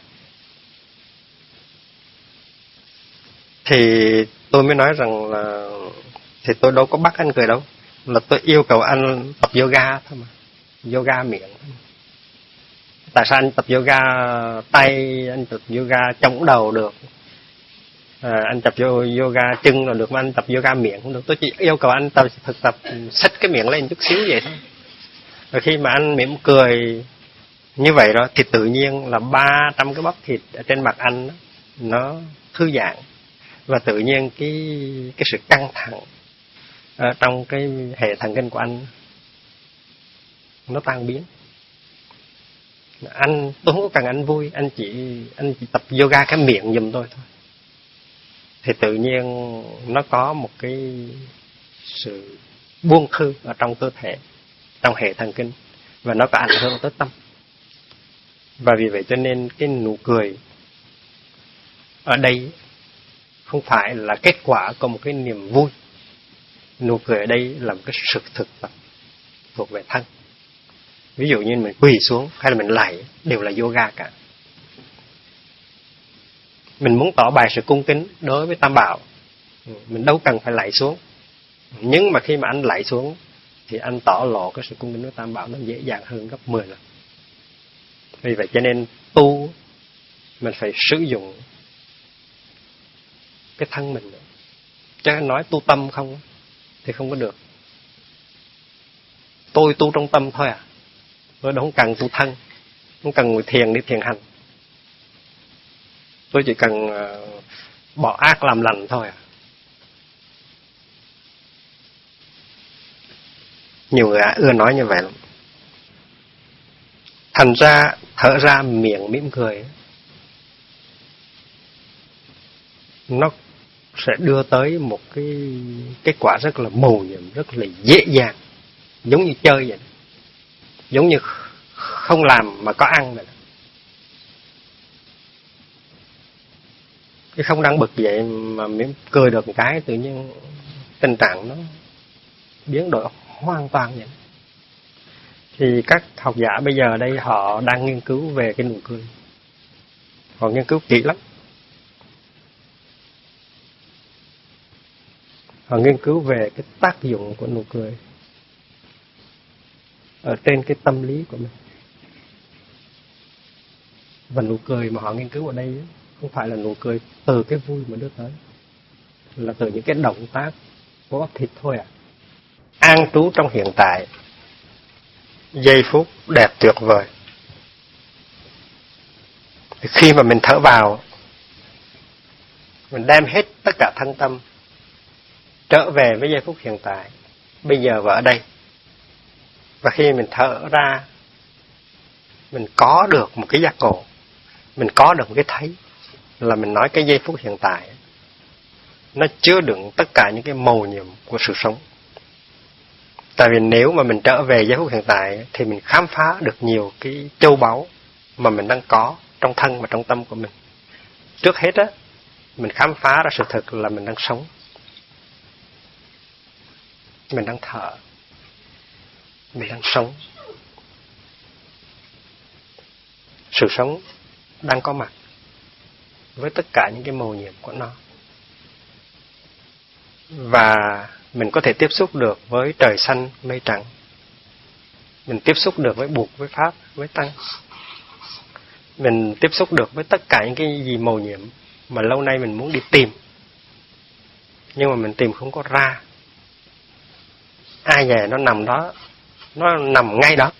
A: Thì tôi mới nói rằng là thì tôi đâu có bắt anh cười đâu, là tôi yêu cầu anh tập yoga thôi mà, yoga miệng thôi. Tại sao anh tập yoga tay, anh tập yoga chống đầu được, anh tập yoga chân là được, mà anh tập yoga miệng không được? Tôi chỉ yêu cầu anh thực tập xách cái miệng lên chút xíu vậy thôi. Rồi khi mà anh mỉm cười như vậy đó thì tự nhiên là 300 cái bắp thịt ở trên mặt anh đó, nó thư giãn, và tự nhiên cái sự căng thẳng ở trong cái hệ thần kinh của anh nó tan biến. Tôi không có cần anh vui, anh chỉ tập yoga cái miệng giùm tôi thôi. Thì tự nhiên nó có một cái sự buông thư ở trong cơ thể, trong hệ thần kinh, và nó có ảnh hưởng tới tâm. Và vì vậy cho nên cái nụ cười ở đây không phải là kết quả của một cái niềm vui. Nụ cười ở đây là một cái sự thực tập thuộc về thân. Ví dụ như mình quỳ xuống hay là mình lạy đều là yoga cả. Mình muốn tỏ bày sự cung kính đối với Tam Bảo, mình đâu cần phải lạy xuống. Nhưng mà khi mà anh lạy xuống thì anh tỏ lộ cái sự cung kính với Tam Bảo nó dễ dàng hơn gấp 10 lần. Vì vậy cho nên tu mình phải sử dụng cái thân mình nữa. Chứ nói tu tâm không thì không có được. Tôi tu trong tâm thôi à. Tôi không cần tu thân, không cần ngồi thiền đi thiền hành. Tôi chỉ cần bỏ ác làm lành thôi à. Nhiều người ưa nói như vậy lắm. Thành ra thở ra miệng mỉm cười, nó sẽ đưa tới một cái kết quả rất là mầu nhiệm, rất là dễ dàng, giống như chơi vậy, giống như không làm mà có ăn vậy. Cái không đang bực vậy mà mỉm cười được một cái, tự nhiên tình trạng nó biến đổi hoàn toàn vậy. Thì các học giả bây giờ đây họ đang nghiên cứu về cái nụ cười. Họ nghiên cứu kỹ lắm. Họ nghiên cứu về cái tác dụng của nụ cười ở trên cái tâm lý của mình. Và nụ cười mà họ nghiên cứu ở đây không phải là nụ cười từ cái vui mà đưa tới, là từ những cái động tác của bắp thịt thôi à. An trú trong hiện tại, giây phút đẹp tuyệt vời. Khi mà mình thở vào, mình đem hết tất cả thân tâm trở về với giây phút hiện tại, bây giờ và ở đây. Và khi mình thở ra, mình có được một cái giác ngộ, mình có được một cái thấy, là mình nói cái giây phút hiện tại nó chứa đựng tất cả những cái mầu nhiệm của sự sống. Tại vì nếu mà mình trở về giây phút hiện tại thì mình khám phá được nhiều cái châu báu mà mình đang có trong thân và trong tâm của mình. Trước hết á, mình khám phá ra sự thật là mình đang sống, mình đang thở, mình đang sống. Sự sống đang có mặt với tất cả những cái mầu nhiệm của nó. Và mình có thể tiếp xúc được với trời xanh mây trắng. Mình tiếp xúc được với Bụt, với Pháp, với Tăng. Mình tiếp xúc được với tất cả những cái gì mầu nhiệm mà lâu nay mình muốn đi tìm, nhưng mà mình tìm không có ra. Ai về nó nằm đó, nó nằm ngay đó.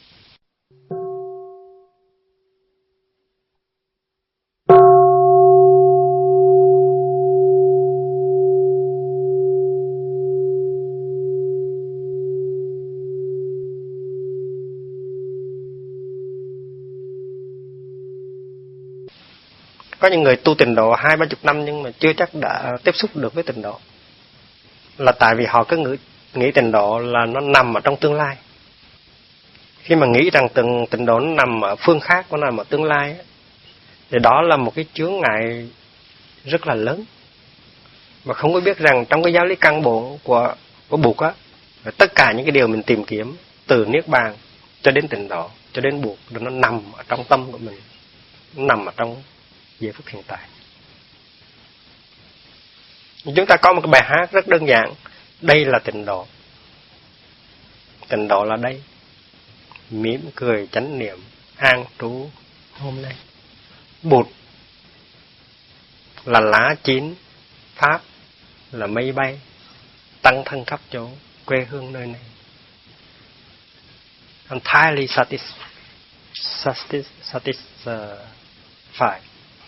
A: Có những người tu tịnh độ 20-30 năm nhưng mà chưa chắc đã tiếp xúc được với tịnh độ. Là tại vì họ cứ nghĩ tịnh độ là nó nằm ở trong tương lai. Khi mà nghĩ rằng tịnh độ nó nằm ở phương khác, nó nằm ở tương lai, thì đó là một cái chướng ngại rất là lớn. Mà không có biết rằng trong cái giáo lý căn bộ của Bụt á, tất cả những cái điều mình tìm kiếm từ Niết Bàn cho đến tịnh độ, cho đến Bụt, nó nằm ở trong tâm của mình, nó nằm ở trong giây phút hiện tại. Chúng ta có một cái bài hát rất đơn giản, đây là tịnh độ. Tịnh độ là đây, mỉm cười chánh niệm an trú hôm nay. Bụt là lá chín, Pháp là mây bay, tăng thân khắp chỗ, quê hương nơi này. Entirely satisfied.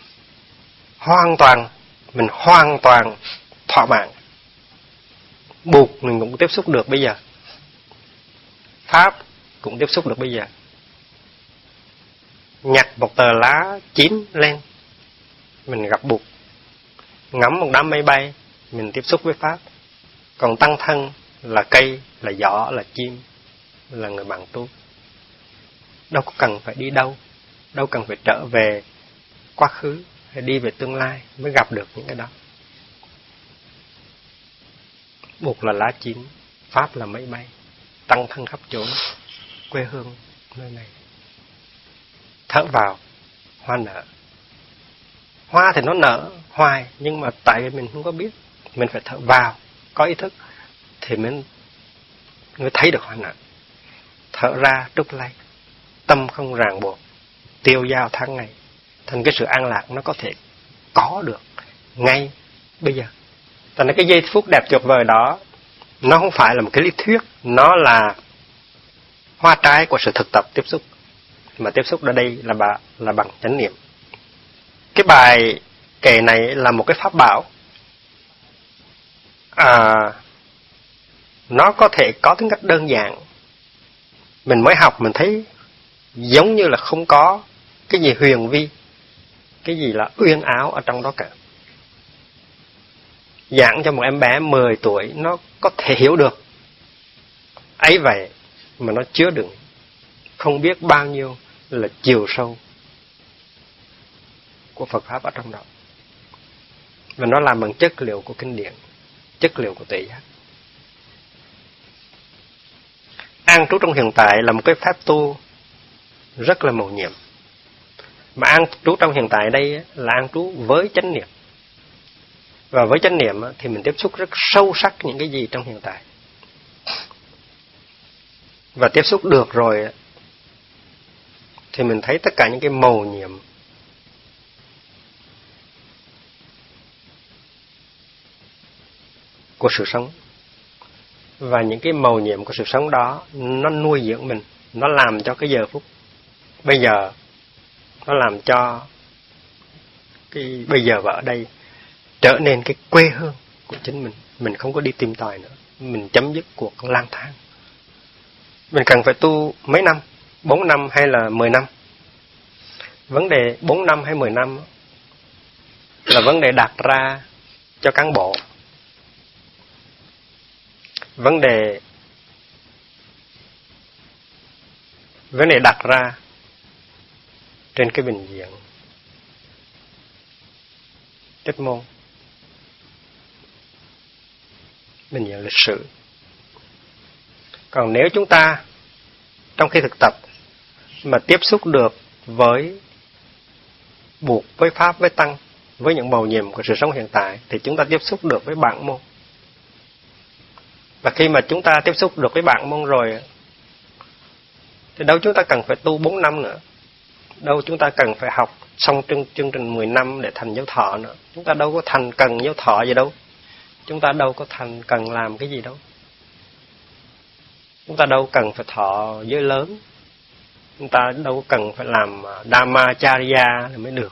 A: Mình hoàn toàn thỏa mãn. Bụt mình cũng tiếp xúc được bây giờ, Pháp cũng tiếp xúc được bây giờ. Nhặt một tờ lá chín lên, mình gặp Bụt. Ngắm một đám mây bay, mình tiếp xúc với Pháp. Còn tăng thân là cây, là gió, là chim, là người bạn tu. Đâu có cần phải đi đâu, đâu cần phải trở về quá khứ hay đi về tương lai mới gặp được những cái đó. Bụt là lá chín, Pháp là mây bay, tăng thân khắp chỗ, quê hương nơi này. Thở vào, hoa nở. Hoa thì nó nở hoài, nhưng mà tại vì mình không có biết, mình phải thở vào, có ý thức thì mình thấy được hoa nở. Thở ra trút lấy, tâm không ràng buộc, tiêu dao tháng ngày. Thành cái sự an lạc nó có thể có được ngay bây giờ. Thành cái giây phút đẹp tuyệt vời đó, nó không phải là một cái lý thuyết, nó là hoa trái của sự thực tập tiếp xúc. Mà tiếp xúc ở đây là bằng chánh niệm. Cái bài kệ này là một cái pháp bảo. Nó có thể có tính cách đơn giản. Mình mới học mình thấy giống như là không có cái gì huyền vi, cái gì là uyên áo ở trong đó cả. Giảng cho một em bé 10 tuổi nó có thể hiểu được. Ấy vậy mà nó chứa đựng không biết bao nhiêu là chiều sâu của Phật Pháp ở trong đó. Và nó làm bằng chất liệu của kinh điển, chất liệu của tuệ giác. An trú trong hiện tại là một cái pháp tu rất là mầu nhiệm. Mà an trú trong hiện tại đây là an trú với chánh niệm. Và với chánh niệm thì mình tiếp xúc rất sâu sắc những cái gì trong hiện tại. Và tiếp xúc được rồi thì mình thấy tất cả những cái mầu nhiệm của sự sống. Và những cái mầu nhiệm của sự sống đó nó nuôi dưỡng mình, nó làm cho cái giờ phút bây giờ, nó làm cho cái bây giờ và ở đây trở nên cái quê hương của chính mình. Mình không có đi tìm tòi nữa, mình chấm dứt cuộc lang thang. Mình cần phải tu mấy năm, 4 năm hay là 10 năm. Vấn đề 4 năm hay 10 năm là vấn đề đặt ra cho cán bộ. Vấn đề đặt ra trên cái bình diện trách môn, bình diện lịch sử. Còn nếu chúng ta trong khi thực tập mà tiếp xúc được với buộc, với Pháp, với Tăng, với những mầu nhiệm của sự sống hiện tại, thì chúng ta tiếp xúc được với bản môn. Và khi mà chúng ta tiếp xúc được với bản môn rồi thì đâu chúng ta cần phải tu 4 năm nữa. Đâu chúng ta cần phải học xong chương trình 10 năm để thành giáo thọ nữa. Chúng ta đâu có cần giáo thọ gì đâu. Chúng ta đâu có cần làm cái gì đâu. Chúng ta đâu cần phải thọ giới lớn. Chúng ta đâu có cần phải làm Dhammacharya mới được.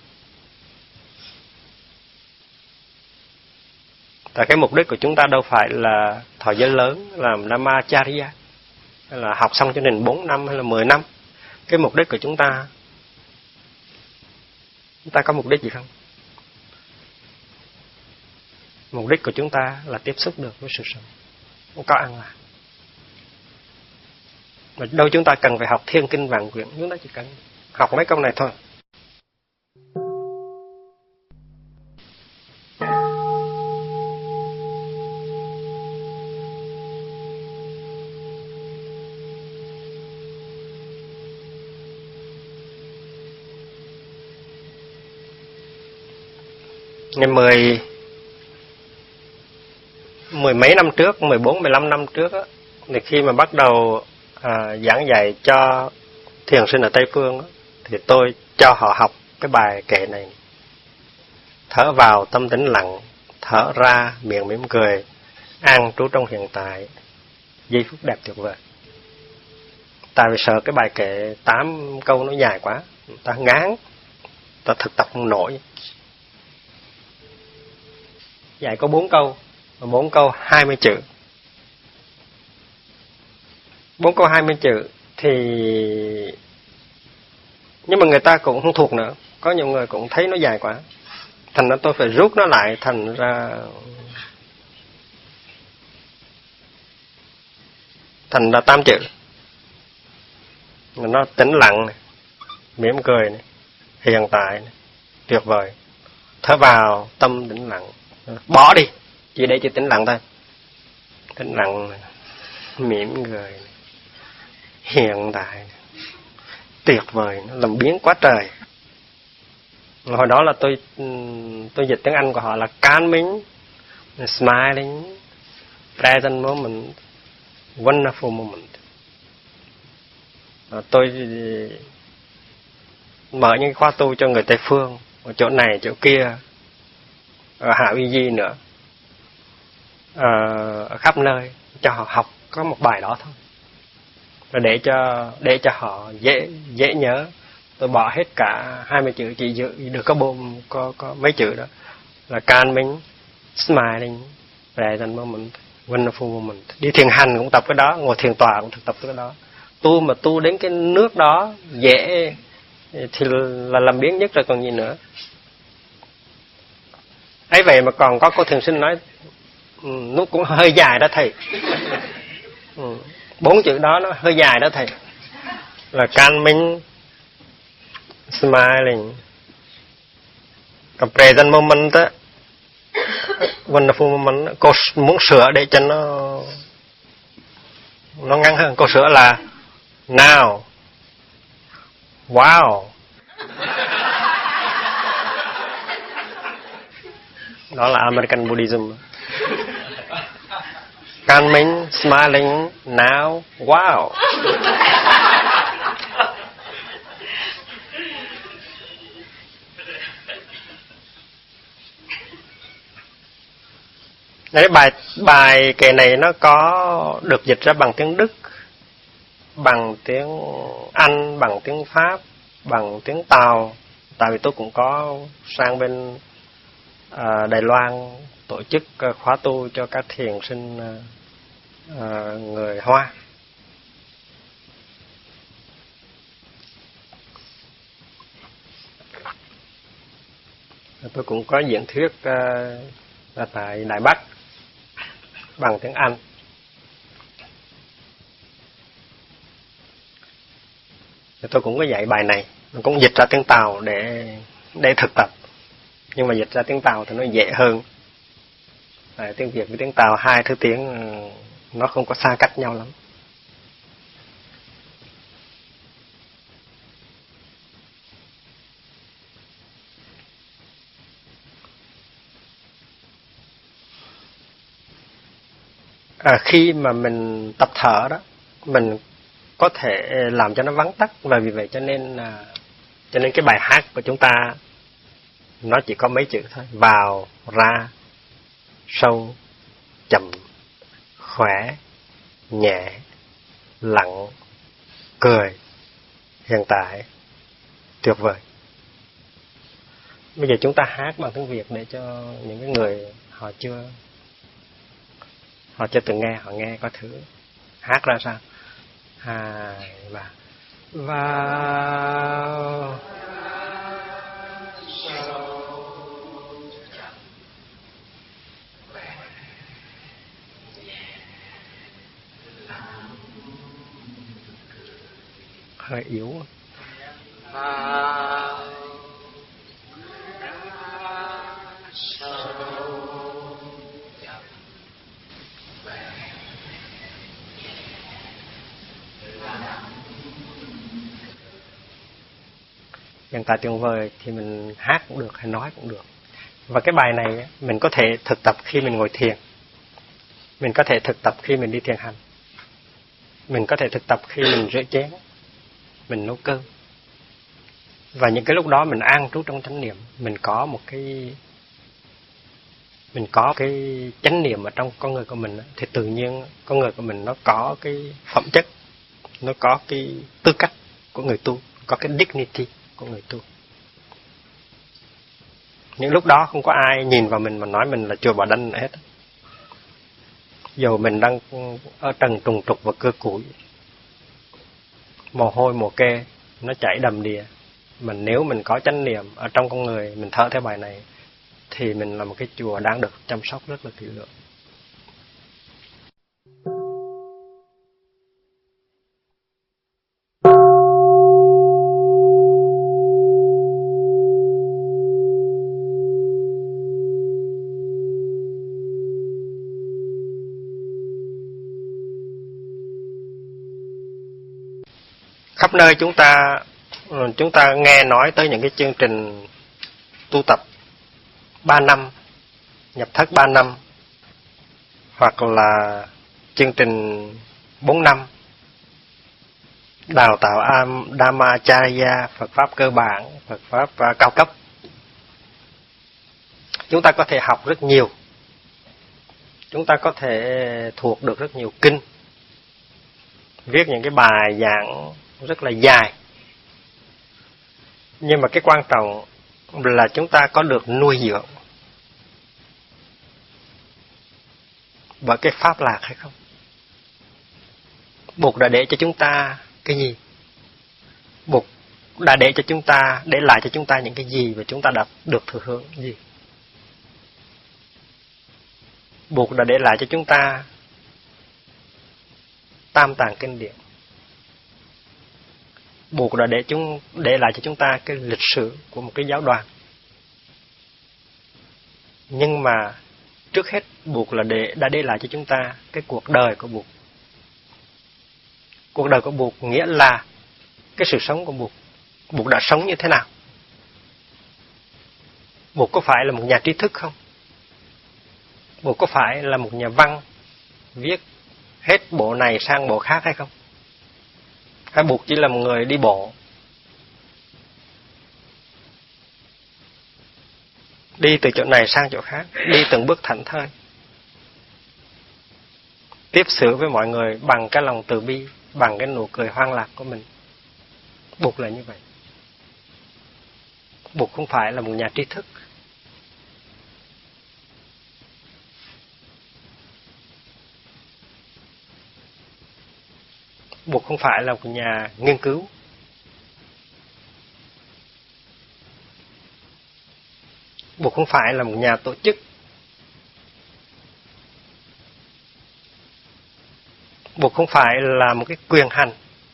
A: Tại cái mục đích của chúng ta đâu phải là thọ giới lớn, làm Dhammacharya, hay là học xong chương trình 4 năm hay là 10 năm. Cái mục đích của chúng ta có mục đích gì không? Mục đích của chúng ta là tiếp xúc được với sự sống, không có an lạc. Mà đâu chúng ta cần phải học thiên kinh vạn quyển, chúng ta chỉ cần học mấy câu này thôi. Ngày mười mấy năm trước, 14, 15 năm trước á, thì khi mà bắt đầu giảng dạy cho thiền sinh ở Tây Phương á, thì tôi cho họ học cái bài kệ này. Thở vào tâm tĩnh lặng, thở ra miệng mỉm cười, an trú trong hiện tại, giây phút đẹp tuyệt vời. Tại vì sợ cái bài kệ 8 câu nó dài quá, ta ngán, ta thực tập không nổi. Dạy có 4 câu, và 4 câu 20 chữ. 4 câu 20 chữ thì... Nhưng mà người ta cũng không thuộc nữa. Có nhiều người cũng thấy nó dài quá. Thành ra tôi phải rút nó lại thành ra 8 chữ. Nó tĩnh lặng này, mỉm cười này, hiện tại này, tuyệt vời. Thở vào tâm tĩnh lặng, bỏ đi, chỉ để chỉ tĩnh lặng thôi. Tĩnh lặng này, mỉm cười này, hiện tại này, tuyệt vời, nó làm biến quá trời. Hồi đó là tôi dịch tiếng Anh của họ là calming, smiling, present moment, wonderful moment. Tôi mở những khóa tu cho người Tây phương ở chỗ này chỗ kia, ở Hạ Uy Di nữa, ở khắp nơi cho họ học có một bài đó thôi, rồi để cho họ dễ nhớ. Tôi bỏ hết cả 20 chữ, chỉ giữ được có mấy chữ đó là calming, smiling, present moment, wonderful moment. Đi thiền hành cũng tập cái đó, ngồi thiền tọa cũng thực tập cái đó. Tu đến cái nước đó dễ thì là làm biến nhất rồi còn gì nữa. Ấy vậy mà còn có cô thiền sinh nói nó cũng hơi dài đó thầy. 4 chữ đó nó hơi dài đó thầy. Là calming, smiling, còn present moment á, wonderful moment, cô muốn sửa để cho nó ngắn hơn. Cô sửa là now, wow. Đó là American Buddhism. Calming, smiling, now, wow. Đấy, bài kệ này nó có được dịch ra bằng tiếng Đức, bằng tiếng Anh, bằng tiếng Pháp, bằng tiếng Tàu. Tại vì tôi cũng có sang bên Đài Loan tổ chức khóa tu cho các thiền sinh người Hoa. Tôi cũng có diễn thuyết tại Đài Bắc bằng tiếng Anh. Tôi cũng có dạy bài này, cũng dịch ra tiếng Tàu để thực tập. Nhưng mà dịch ra tiếng Tàu thì nó dễ hơn. Tiếng Việt với tiếng Tàu hai thứ tiếng nó không có xa cách nhau lắm. Khi mà mình tập thở đó, mình có thể làm cho nó vắn tắt, và vì vậy cho nên cái bài hát của chúng ta nó chỉ có mấy chữ thôi: vào, ra, sâu, chậm, khỏe, nhẹ, lặng, cười, hiện tại, tuyệt vời. Bây giờ chúng ta hát bằng tiếng Việt để cho những cái người họ chưa từng nghe, họ nghe có thử hát ra sao. 2, 3. Vào, hơi yếu. Hiện tại tuyệt vời thì mình hát cũng được hay nói cũng được. Và cái bài này mình có thể thực tập khi mình ngồi thiền, mình có thể thực tập khi mình đi thiền hành, mình có thể thực tập khi mình rửa chén, mình nấu cơm. Và những cái lúc đó mình an trú trong chánh niệm, mình có cái chánh niệm ở trong con người của mình, thì tự nhiên con người của mình nó có cái phẩm chất, nó có cái tư cách của người tu, có cái dignity của người tu. Những lúc đó không có ai nhìn vào mình mà nói mình là chùa Bà Đanh hết. Dù mình đang ở trần trùng trục và cưa củi, mồ hôi mồ kê nó chảy đầm đìa, mà nếu mình có chánh niệm ở trong con người, mình thở theo bài này, thì mình là một cái chùa đang được chăm sóc rất là kỹ lưỡng. Khắp nơi chúng ta nghe nói tới những cái chương trình tu tập 3 năm, nhập thất 3 năm, hoặc là chương trình 4 năm, đào tạo Dhamacharya, Phật pháp cơ bản, Phật pháp cao cấp. Chúng ta có thể học rất nhiều, chúng ta có thể thuộc được rất nhiều kinh, viết những cái bài giảng rất là dài. Nhưng mà cái quan trọng là chúng ta có được nuôi dưỡng bởi cái pháp lạc hay không. Bụt đã để cho chúng ta cái gì? Bụt đã để lại cho chúng ta những cái gì và chúng ta đã được thừa hưởng gì? Bụt đã để lại cho chúng ta Tam Tạng kinh điển. Bụt đã để lại cho chúng ta cái lịch sử của một cái giáo đoàn. Nhưng mà trước hết Bụt đã để lại cho chúng ta cái cuộc đời của Bụt. Cuộc đời của Bụt nghĩa là cái sự sống của Bụt. Bụt đã sống như thế nào? Bụt có phải là một nhà trí thức không? Bụt có phải là một nhà văn viết hết bộ này sang bộ khác hay không? Hay Bụt chỉ là một người đi bộ, đi từ chỗ này sang chỗ khác, đi từng bước thảnh thơi, tiếp xử với mọi người bằng cái lòng từ bi, bằng cái nụ cười hoang lạc của mình. Bụt là như vậy. Bụt không phải là một nhà trí thức. Bụt không phải là một nhà nghiên cứu. Bụt không phải là một nhà tổ chức. Bụt không phải là một cái quyền hành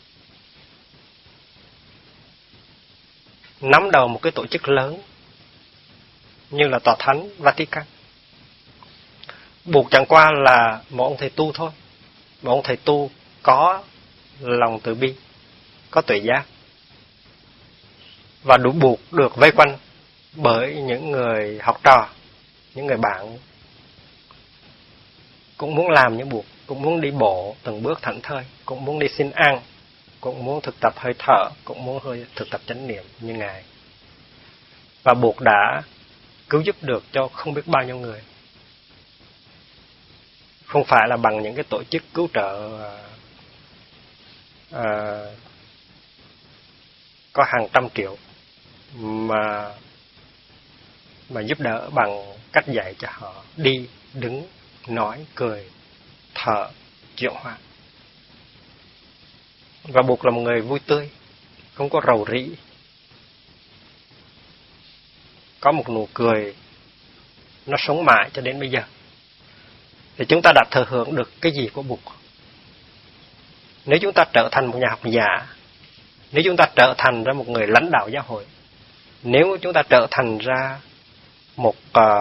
A: nắm đầu một cái tổ chức lớn như là Tòa Thánh Vatican. Bụt chẳng qua là một ông thầy tu thôi. Một ông thầy tu có lòng từ bi, có tuệ giác. Và Bụt được vây quanh bởi những người học trò, những người bạn cũng muốn làm như Bụt, cũng muốn đi bộ từng bước thảnh thơi, cũng muốn đi xin ăn, cũng muốn thực tập hơi thở, cũng muốn thực tập chánh niệm như Ngài. Và Bụt đã cứu giúp được cho không biết bao nhiêu người. Không phải là bằng những cái tổ chức cứu trợ có hàng trăm triệu, mà giúp đỡ bằng cách dạy cho họ đi, đứng, nói, cười, thở, chuyển hóa. Và Bụt là một người vui tươi, không có rầu rĩ, có một nụ cười nó sống mãi cho đến bây giờ. Thì chúng ta đã thừa hưởng được cái gì của Bụt? Nếu chúng ta trở thành một nhà học giả, nếu chúng ta trở thành ra một người lãnh đạo giáo hội, nếu chúng ta trở thành ra một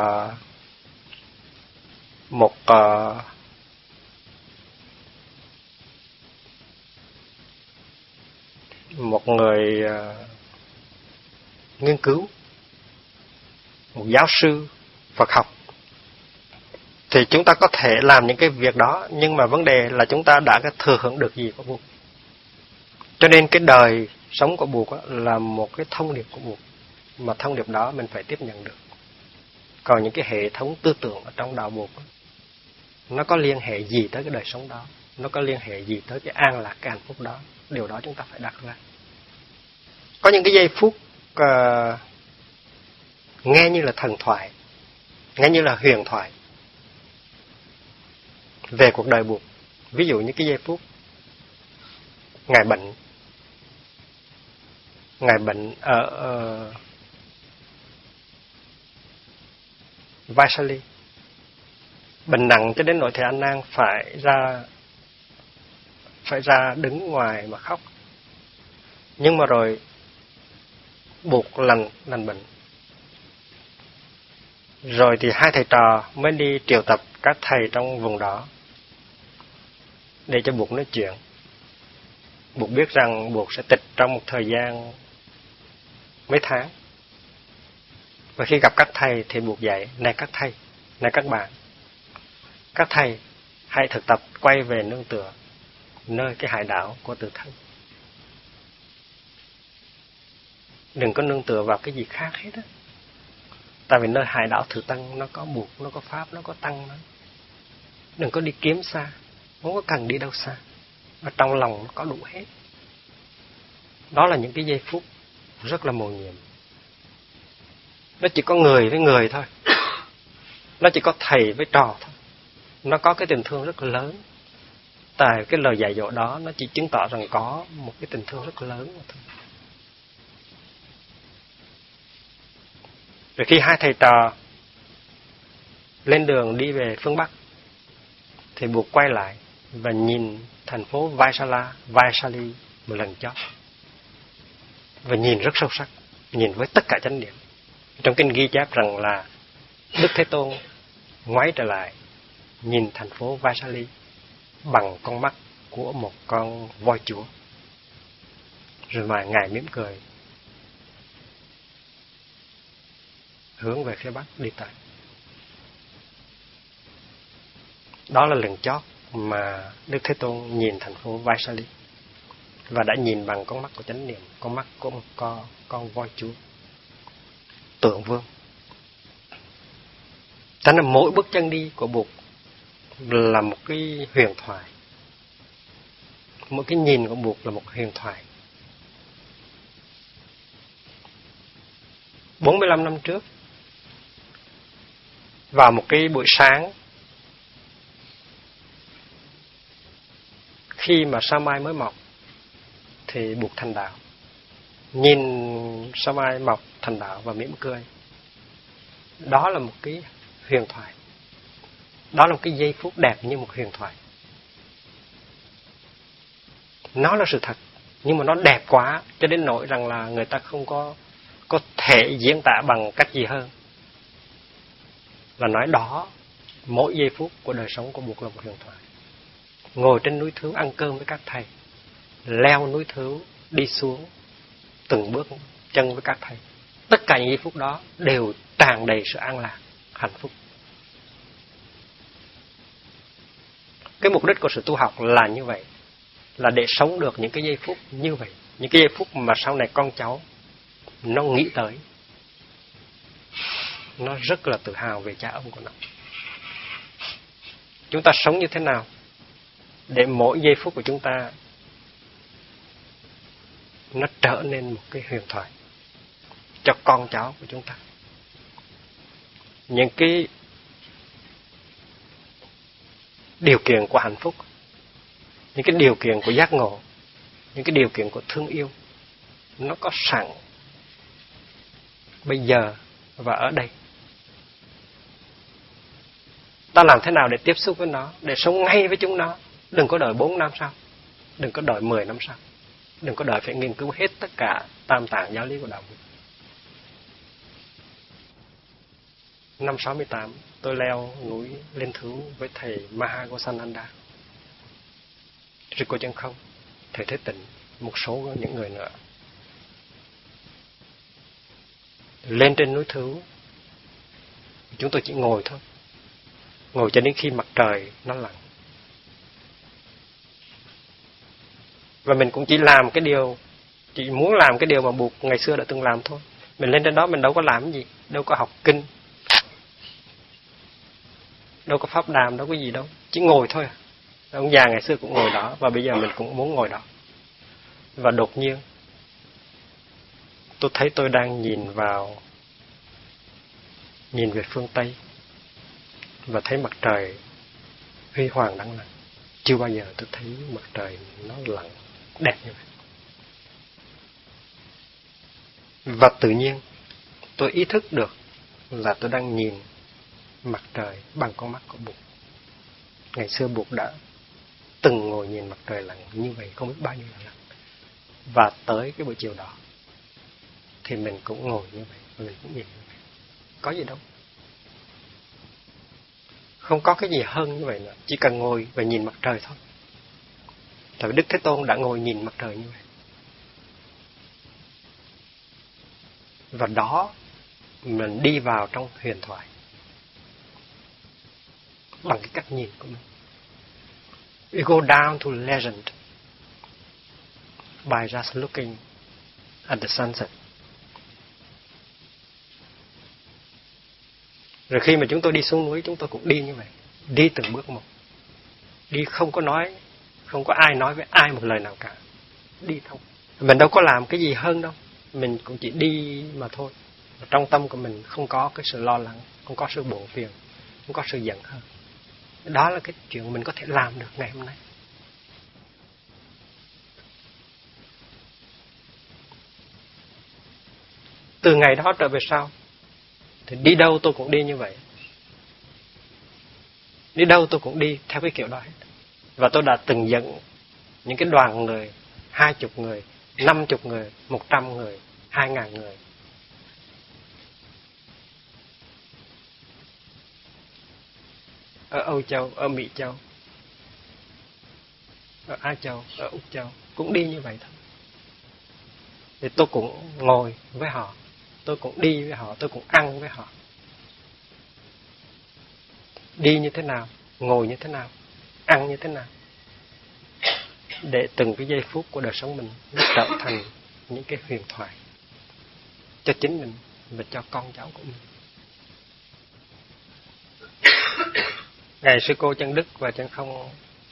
A: người nghiên cứu, một giáo sư Phật học, thì chúng ta có thể làm những cái việc đó, nhưng mà vấn đề là chúng ta đã thừa hưởng được gì của Bụt. Cho nên cái đời sống của Bụt là một cái thông điệp của Bụt, mà thông điệp đó mình phải tiếp nhận được. Còn những cái hệ thống tư tưởng ở trong đạo Bụt, nó có liên hệ gì tới cái đời sống đó, nó có liên hệ gì tới cái an lạc, cái hạnh phúc đó, điều đó chúng ta phải đặt ra. Có những cái giây phút nghe như là thần thoại, nghe như là huyền thoại về cuộc đời Bụt. Ví dụ như cái giây phút Ngài bệnh ở Vaisali, bệnh nặng cho đến nỗi thầy A Nan phải ra đứng ngoài mà khóc. Nhưng mà rồi Bụt lành bệnh. Rồi thì hai thầy trò mới đi triệu tập các thầy trong vùng đó để cho Bụt nói chuyện. Bụt biết rằng Bụt sẽ tịch trong một thời gian mấy tháng. Và khi gặp các thầy thì Bụt dạy: này các thầy, này các bạn, các thầy hãy thực tập quay về nương tựa nơi cái hải đảo của tự thân. Đừng có nương tựa vào cái gì khác hết á. Tại vì nơi hải đảo Thử Tăng nó có buộc, nó có pháp, nó có tăng đó. Đừng có đi kiếm xa, không có cần đi đâu xa. Ở trong lòng nó có đủ hết. Đó là những cái giây phút rất là mầu nhiệm. Nó chỉ có người với người thôi. Nó chỉ có thầy với trò thôi. Nó có cái tình thương rất lớn. Tại cái lời dạy dỗ đó nó chỉ chứng tỏ rằng có một cái tình thương rất lớn thôi. Rồi khi hai thầy trò lên đường đi về phương Bắc thì buộc quay lại và nhìn thành phố Vaisali một lần chót. Và nhìn rất sâu sắc, nhìn với tất cả chánh niệm. Trong kinh ghi chép rằng là Đức Thế Tôn ngoái trở lại nhìn thành phố Vaisali bằng con mắt của một con voi chúa. Rồi mà Ngài mỉm cười hướng về phía Bắc đi tới. Đó là lần chót mà Đức Thế Tôn nhìn thành phố Vaisali và đã nhìn bằng con mắt của chánh niệm, con mắt của một con voi chúa, tượng vương. Cho nên mỗi bước chân đi của Bụt là một cái huyền thoại. Mỗi cái nhìn của Bụt là một huyền thoại. 45 năm trước, vào một cái buổi sáng, khi mà sao mai mới mọc, thì Bụt thành đạo. Nhìn sao mai mọc thành đạo và mỉm cười. Đó là một cái huyền thoại. Đó là một cái giây phút đẹp như một huyền thoại. Nó là sự thật, nhưng mà nó đẹp quá cho đến nỗi rằng là người ta không có thể diễn tả bằng cách gì hơn là nói đó, mỗi giây phút của đời sống của Bụt là một huyền thoại. Ngồi trên núi Thứu ăn cơm với các thầy, leo núi Thứu đi xuống từng bước chân với các thầy. Tất cả những giây phút đó đều tràn đầy sự an lạc, hạnh phúc. Cái mục đích của sự tu học là như vậy, là để sống được những cái giây phút như vậy, những cái giây phút mà sau này con cháu nó nghĩ tới, nó rất là tự hào về cha ông của nó. Chúng ta sống như thế nào để mỗi giây phút của chúng ta nó trở nên một cái huyền thoại cho con cháu của chúng ta. Những cái điều kiện của hạnh phúc, những cái điều kiện của giác ngộ, những cái điều kiện của thương yêu, nó có sẵn bây giờ và ở đây. Ta làm thế nào để tiếp xúc với nó, để sống ngay với chúng nó. Đừng có đợi 4 năm sau, đừng có đợi 10 năm sau, đừng có đợi phải nghiên cứu hết tất cả tam tạng giáo lý của đạo Phật. Năm 68, tôi leo núi Lên Thứu với thầy Mahagosananda, Rico Chân Không, thầy Thế Tịnh, một số những người nữa. Lên trên núi Thứu, chúng tôi chỉ ngồi thôi, ngồi cho đến khi mặt trời nó lặn. Và mình cũng chỉ làm cái điều, chỉ muốn làm cái điều mà Bụt ngày xưa đã từng làm thôi. Mình lên trên đó mình đâu có làm gì, đâu có học kinh, đâu có pháp đàm, đâu có gì đâu, chỉ ngồi thôi. Ông già ngày xưa cũng ngồi đó, và bây giờ mình cũng muốn ngồi đó. Và đột nhiên tôi thấy tôi đang nhìn về phương Tây và thấy mặt trời huy hoàng đang lặn. Chưa bao giờ tôi thấy mặt trời nó lặn đẹp như vậy. Và tự nhiên tôi ý thức được là tôi đang nhìn mặt trời bằng con mắt của Bụt. Ngày xưa Bụt đã từng ngồi nhìn mặt trời lặn như vậy không biết bao nhiêu lần. Và tới cái buổi chiều đó thì mình cũng ngồi như vậy, mình cũng nhìn như vậy. Có gì đâu. Không có cái gì hơn như vậy nữa, chỉ cần ngồi và nhìn mặt trời thôi. Tại vì Đức Thế Tôn đã ngồi nhìn mặt trời như vậy. Và đó mình đi vào trong huyền thoại bằng cái cách nhìn của mình. We go down to legend by just looking at the sunset. Rồi khi mà chúng tôi đi xuống núi, chúng tôi cũng đi như vậy. Đi từng bước một. Đi không có nói, không có ai nói với ai một lời nào cả. Đi thôi. Mình đâu có làm cái gì hơn đâu. Mình cũng chỉ đi mà thôi. Trong tâm của mình không có cái sự lo lắng, không có sự buồn phiền, không có sự giận hờn. Đó là cái chuyện mình có thể làm được ngày hôm nay. Từ ngày đó trở về sau, thì đi đâu tôi cũng đi như vậy. Đi đâu tôi cũng đi theo cái kiểu đó hết. Và tôi đã từng dẫn những cái đoàn người, 20 người, 50 người, 100 người, 2.000 người. Ở Âu Châu, ở Mỹ Châu, ở Á Châu, ở Úc Châu, cũng đi như vậy thôi. Thì tôi cũng ngồi với họ, tôi cũng đi với họ, tôi cũng ăn với họ. Đi như thế nào, ngồi như thế nào, ăn như thế nào. Để từng cái giây phút của đời sống mình nó trở thành những cái huyền thoại cho chính mình và cho con cháu của mình. Ngài Sư Cô Chân Đức và Chân Không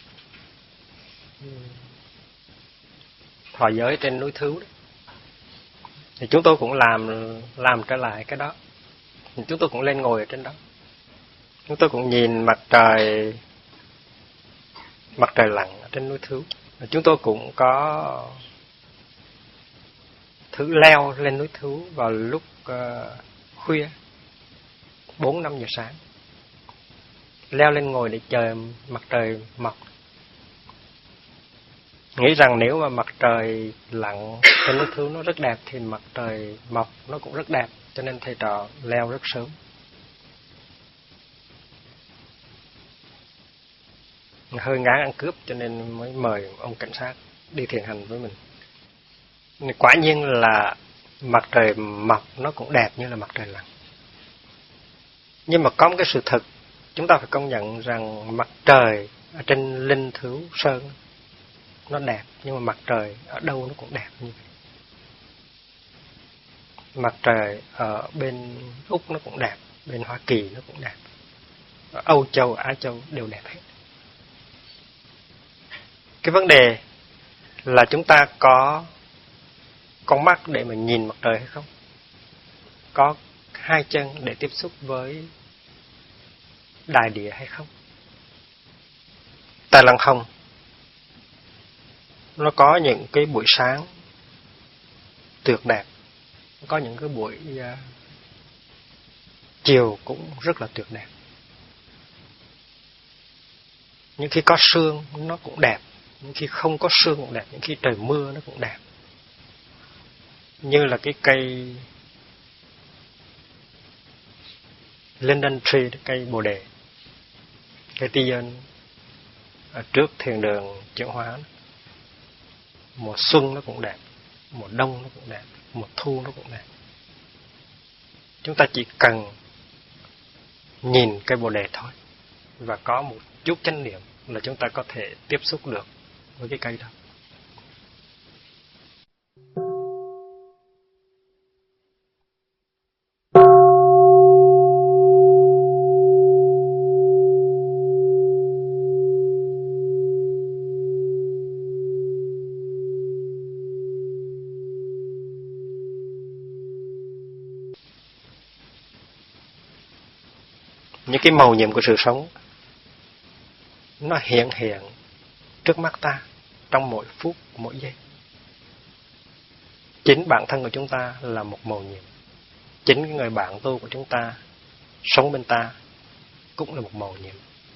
A: thọ giới trên núi Thứu đó, thì chúng tôi cũng làm trở lại cái đó. Thì chúng tôi cũng lên ngồi ở trên đó. Chúng tôi cũng nhìn mặt trời lặn ở trên núi Thứu. Chúng tôi cũng có thử leo lên núi Thứu vào lúc khuya 4-5 giờ sáng. Leo lên ngồi để chờ mặt trời mọc. Nghĩ rằng nếu mà mặt trời lặn trên núi Thứu nó rất đẹp thì mặt trời mọc nó cũng rất đẹp, cho nên thầy trò leo rất sớm. Hơi ngán ăn cướp cho nên mới mời ông cảnh sát đi thiền hành với mình. Quả nhiên là mặt trời mọc nó cũng đẹp như là mặt trời lặn. Nhưng mà có một cái sự thật chúng ta phải công nhận rằng mặt trời ở trên Linh Thứu Sơn nó đẹp, nhưng mà mặt trời ở đâu nó cũng đẹp như vậy. Mặt trời ở bên Úc nó cũng đẹp, bên Hoa Kỳ nó cũng đẹp, ở Âu Châu, Á Châu đều đẹp hết. Cái vấn đề là chúng ta có con mắt để mà nhìn mặt trời hay không? Có hai chân để tiếp xúc với đại địa hay không? Tại Lăng Không nó có những cái buổi sáng tuyệt đẹp, có những cái buổi chiều cũng rất là tuyệt đẹp. Những khi có sương nó cũng đẹp, những khi không có sương cũng đẹp, những khi trời mưa nó cũng đẹp. Như là cái cây linden tree, cây bồ đề, cây ti dân ở trước thiền đường Chuyển Hóa. Mùa xuân nó cũng đẹp, mùa đông nó cũng đẹp, mùa thu nó cũng đẹp. Chúng ta chỉ cần nhìn cây bồ đề thôi và có một chút chánh niệm là chúng ta có thể tiếp xúc được với cái cây đó. Những cái màu nhiệm của sự sống nó hiện trước mắt ta trong mỗi phút, mỗi giây. Chính bản thân của chúng ta là một màu nhiệm. Chính cái người bạn tu của chúng ta sống bên ta cũng là một màu nhiệm.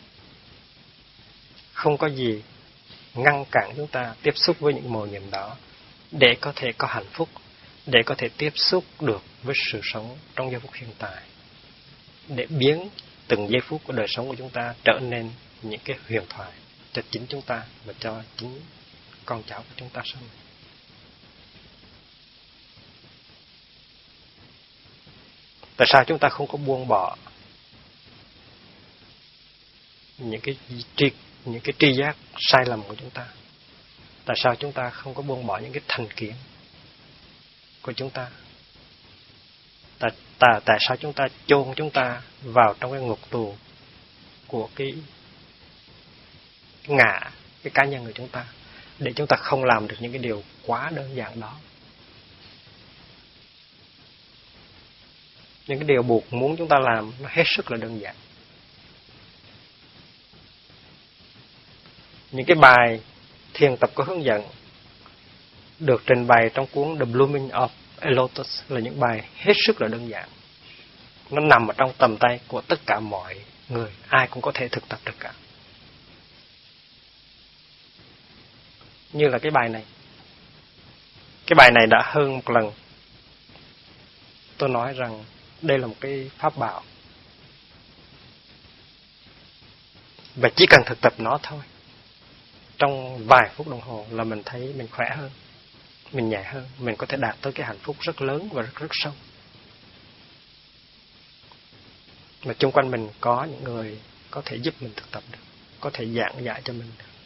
A: Không có gì ngăn cản chúng ta tiếp xúc với những màu nhiệm đó để có thể có hạnh phúc, để có thể tiếp xúc được với sự sống trong giây phút hiện tại, để biến từng giây phút của đời sống của chúng ta trở nên những cái huyền thoại cho chính chúng ta và cho chính con cháu của chúng ta sau này. Tại sao chúng ta không có buông bỏ những cái tri giác sai lầm của chúng ta? Tại sao chúng ta không có buông bỏ những cái thành kiến của chúng ta? Tại sao chúng ta chôn chúng ta vào trong cái ngục tù của cái ngã, cái cá nhân của chúng ta, để chúng ta không làm được những cái điều quá đơn giản đó. Những cái điều buộc muốn chúng ta làm nó hết sức là đơn giản. Những cái bài thiền tập có hướng dẫn được trình bày trong cuốn The Blooming of a Lotus là những bài hết sức là đơn giản. Nó nằm ở trong tầm tay của tất cả mọi người, ai cũng có thể thực tập được cả. Như là cái bài này. Cái bài này đã hơn một lần tôi nói rằng đây là một cái pháp bảo. Và chỉ cần thực tập nó thôi, trong vài phút đồng hồ là mình thấy mình khỏe hơn, mình nhẹ hơn, mình có thể đạt tới cái hạnh phúc rất lớn và rất sâu. Mà xung quanh mình có những người có thể giúp mình thực tập được, có thể giảng dạy cho mình được.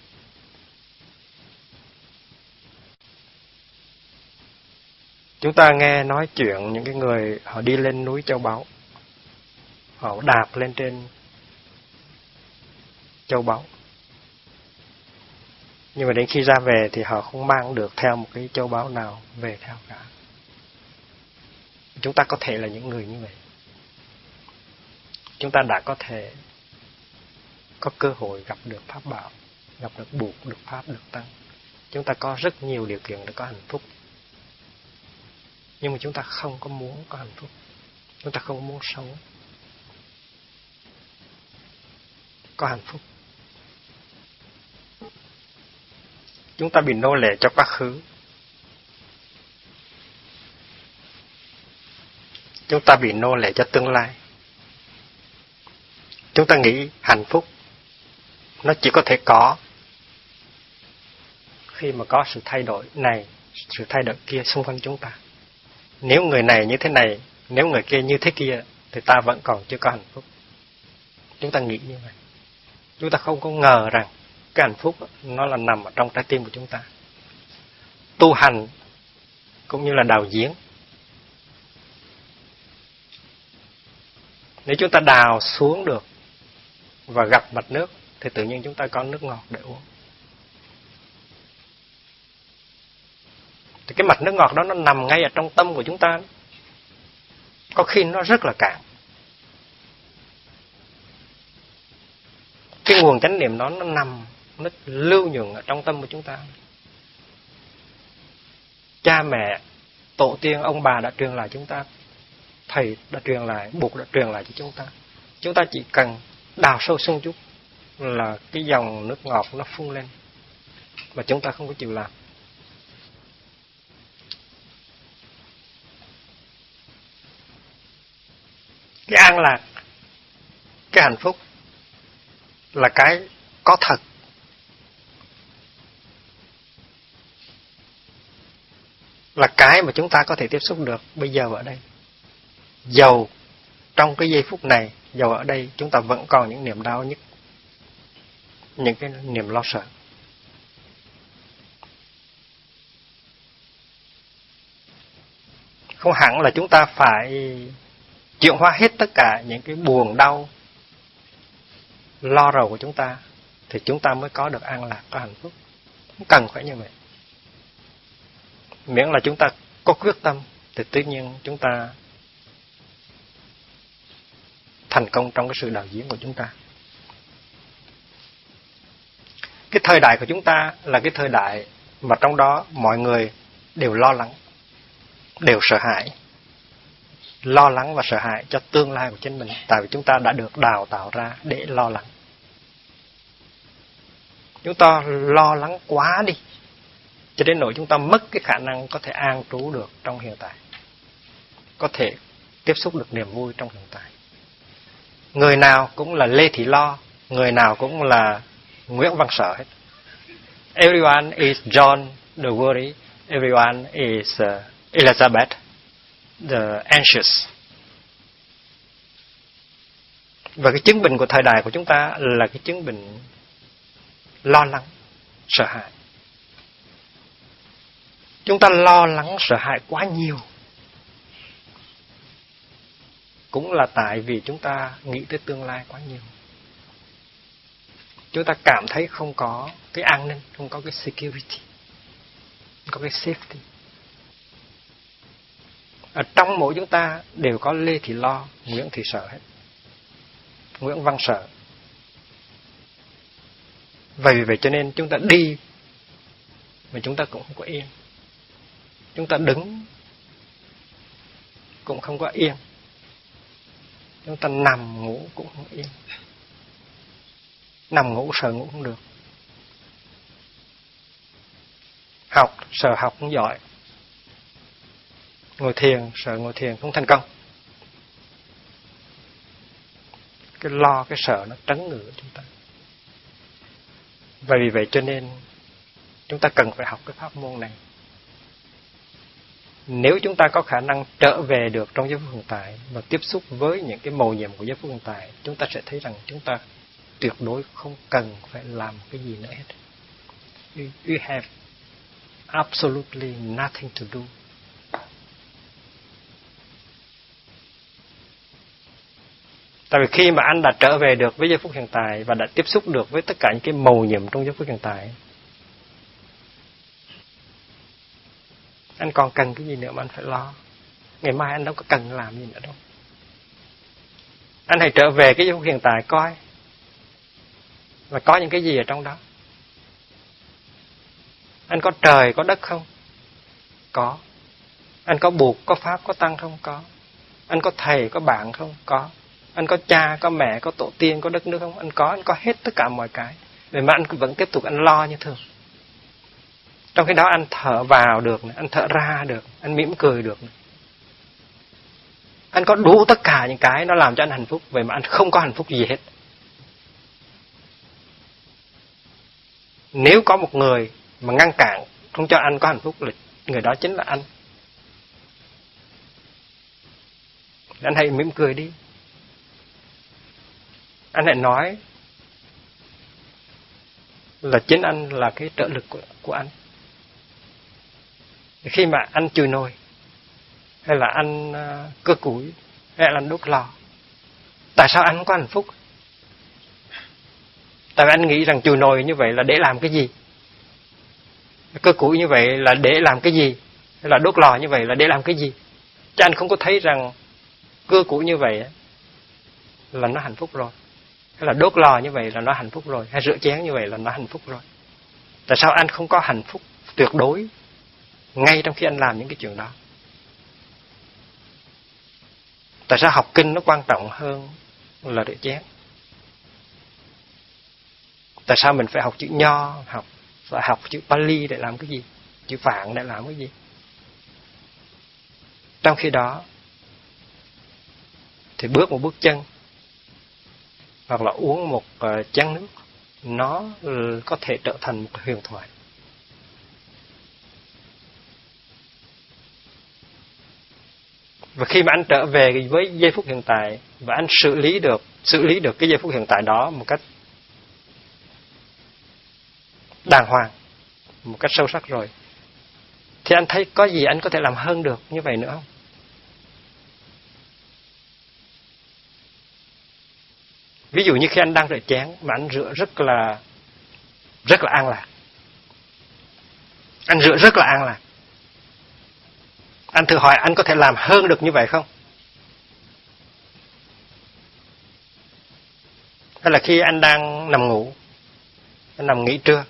A: Chúng ta nghe nói chuyện những cái người họ đi lên núi Châu Báu, họ đạp lên trên Châu Báu, nhưng mà đến khi ra về thì họ không mang được theo một cái châu báu nào về theo cả. Chúng ta có thể là những người như vậy. Chúng ta đã có thể có cơ hội gặp được pháp bảo, gặp được Bụt, được Pháp, được Tăng. Chúng ta có rất nhiều điều kiện để có hạnh phúc. Nhưng mà chúng ta không có muốn có hạnh phúc. Chúng ta không muốn sống có hạnh phúc. Chúng ta bị nô lệ cho quá khứ. Chúng ta bị nô lệ cho tương lai. Chúng ta nghĩ hạnh phúc nó chỉ có thể có khi mà có sự thay đổi này, sự thay đổi kia xung quanh chúng ta. Nếu người này như thế này, nếu người kia như thế kia, thì ta vẫn còn chưa có hạnh phúc. Chúng ta nghĩ như vậy. Chúng ta không có ngờ rằng cái hạnh phúc nó là nằm ở trong trái tim của chúng ta. Tu hành cũng như là đào giếng. Nếu chúng ta đào xuống được và gặp mặt nước thì tự nhiên chúng ta có nước ngọt để uống. Thì cái mặt nước ngọt đó nó nằm ngay ở trong tâm của chúng ta. Có khi nó rất là cạn. Cái nguồn chánh niệm đó nó nằm, nó lưu nhường ở trong tâm của chúng ta. Cha mẹ, tổ tiên, ông bà đã truyền lại chúng ta, thầy đã truyền lại, Bụt đã truyền lại cho chúng ta. Chúng ta chỉ cần đào sâu xuống chút là cái dòng nước ngọt nó phun lên, mà chúng ta không có chịu làm. Cái an lạc, cái hạnh phúc là cái có thật. Là cái mà chúng ta có thể tiếp xúc được bây giờ ở đây. Dầu trong cái giây phút này, dầu ở đây chúng ta vẫn còn những niềm đau nhất, những cái niềm lo sợ. Không hẳn là chúng ta phải chuyển hóa hết tất cả những cái buồn đau, lo rầu của chúng ta thì chúng ta mới có được an lạc, có hạnh phúc. Không cần phải như vậy. Miễn là chúng ta có quyết tâm thì tự nhiên chúng ta thành công trong cái sự đào giếng của chúng ta. Cái thời đại của chúng ta là cái thời đại mà trong đó mọi người đều lo lắng, đều sợ hãi. Lo lắng và sợ hãi cho tương lai của chính mình, tại vì chúng ta đã được đào tạo ra để lo lắng. Chúng ta lo lắng quá đi, cho đến nỗi chúng ta mất cái khả năng có thể an trú được trong hiện tại, có thể tiếp xúc được niềm vui trong hiện tại. Người nào cũng là Lê Thị Lo, người nào cũng là Nguyễn Văn Sở hết. Everyone is John the worry, everyone is Elizabeth the anxious. Và cái chứng bệnh của thời đại của chúng ta là cái chứng bệnh lo lắng, sợ hãi. Chúng ta lo lắng, sợ hãi quá nhiều. cũng là tại vì chúng ta nghĩ tới tương lai quá nhiều. Chúng ta cảm thấy không có cái an ninh, không có cái security, không có cái safety. Ở trong mỗi chúng ta đều có Lê thì lo, Nguyễn thì sợ hết. Nguyễn Văn sợ. Vậy cho nên chúng ta đi mà chúng ta cũng không có yên. Chúng ta đứng cũng không có yên. Chúng ta nằm ngủ cũng không yên. Nằm ngủ sợ ngủ không được. Học sợ học không giỏi. Ngồi thiền sợ ngồi thiền không thành công. Cái lo, cái sợ nó trấn ngự chúng ta. Và vì vậy cho nên chúng ta cần phải học cái pháp môn này. Nếu chúng ta có khả năng trở về được trong giây phút hiện tại và tiếp xúc với những cái mầu nhiệm của giây phút hiện tại, chúng ta sẽ thấy rằng chúng ta tuyệt đối không cần phải làm cái gì nữa hết. You have absolutely nothing to do. Tại vì khi mà anh đã trở về được với giây phút hiện tại và đã tiếp xúc được với tất cả những cái mầu nhiệm trong giây phút hiện tại, anh còn cần cái gì nữa mà anh phải lo. Ngày mai anh đâu có cần làm gì nữa đâu. Anh hãy trở về cái giây phút hiện tại coi và có những cái gì ở trong đó. Anh có trời, có đất không? Có. Anh có buộc, có pháp, có tăng không? Có. Anh có thầy, có bạn không? Có. Anh có cha, có mẹ, có tổ tiên, có đất nước không? Anh có hết tất cả mọi cái. Vậy mà anh vẫn tiếp tục anh lo như thường. Trong khi đó anh thở vào được, anh thở ra được, anh mỉm cười được. Anh có đủ tất cả những cái nó làm cho anh hạnh phúc. Vậy mà anh không có hạnh phúc gì hết. Nếu có một người mà ngăn cản không cho anh có hạnh phúc, là người đó chính là anh. Anh hãy mỉm cười đi. Anh hãy nói là chính anh là cái trợ lực của anh. Khi mà anh chùi nồi, hay là anh cưa củi, hay là anh đốt lò, tại sao anh không có hạnh phúc? Tại vì anh nghĩ rằng chùi nồi như vậy là để làm cái gì? Cưa củi như vậy là để làm cái gì? Hay là đốt lò như vậy là để làm cái gì? Chứ anh không có thấy rằng cưa củi như vậy là nó hạnh phúc rồi. Hay là đốt lò như vậy là nó hạnh phúc rồi. Hay rửa chén như vậy là nó hạnh phúc rồi. Tại sao anh không có hạnh phúc tuyệt đối ngay trong khi anh làm những cái chuyện đó? Tại sao học kinh nó quan trọng hơn là rửa chén? Tại sao mình phải học chữ Nho, phải học chữ Pali để làm cái gì? Chữ Phạn để làm cái gì? Trong khi đó thì bước một bước chân hoặc là uống một chén nước, nó có thể trở thành một huyền thoại. Và khi mà anh trở về với giây phút hiện tại và anh xử lý được cái giây phút hiện tại đó một cách đàng hoàng, một cách sâu sắc rồi, thì anh thấy có gì anh có thể làm hơn được như vậy nữa không? Ví dụ như khi anh đang rửa chén mà anh rửa rất là an lạc. Anh rửa rất là an lạc. Anh thử hỏi anh có thể làm hơn được như vậy không? Hay là khi anh đang nằm ngủ, anh nằm nghỉ trưa,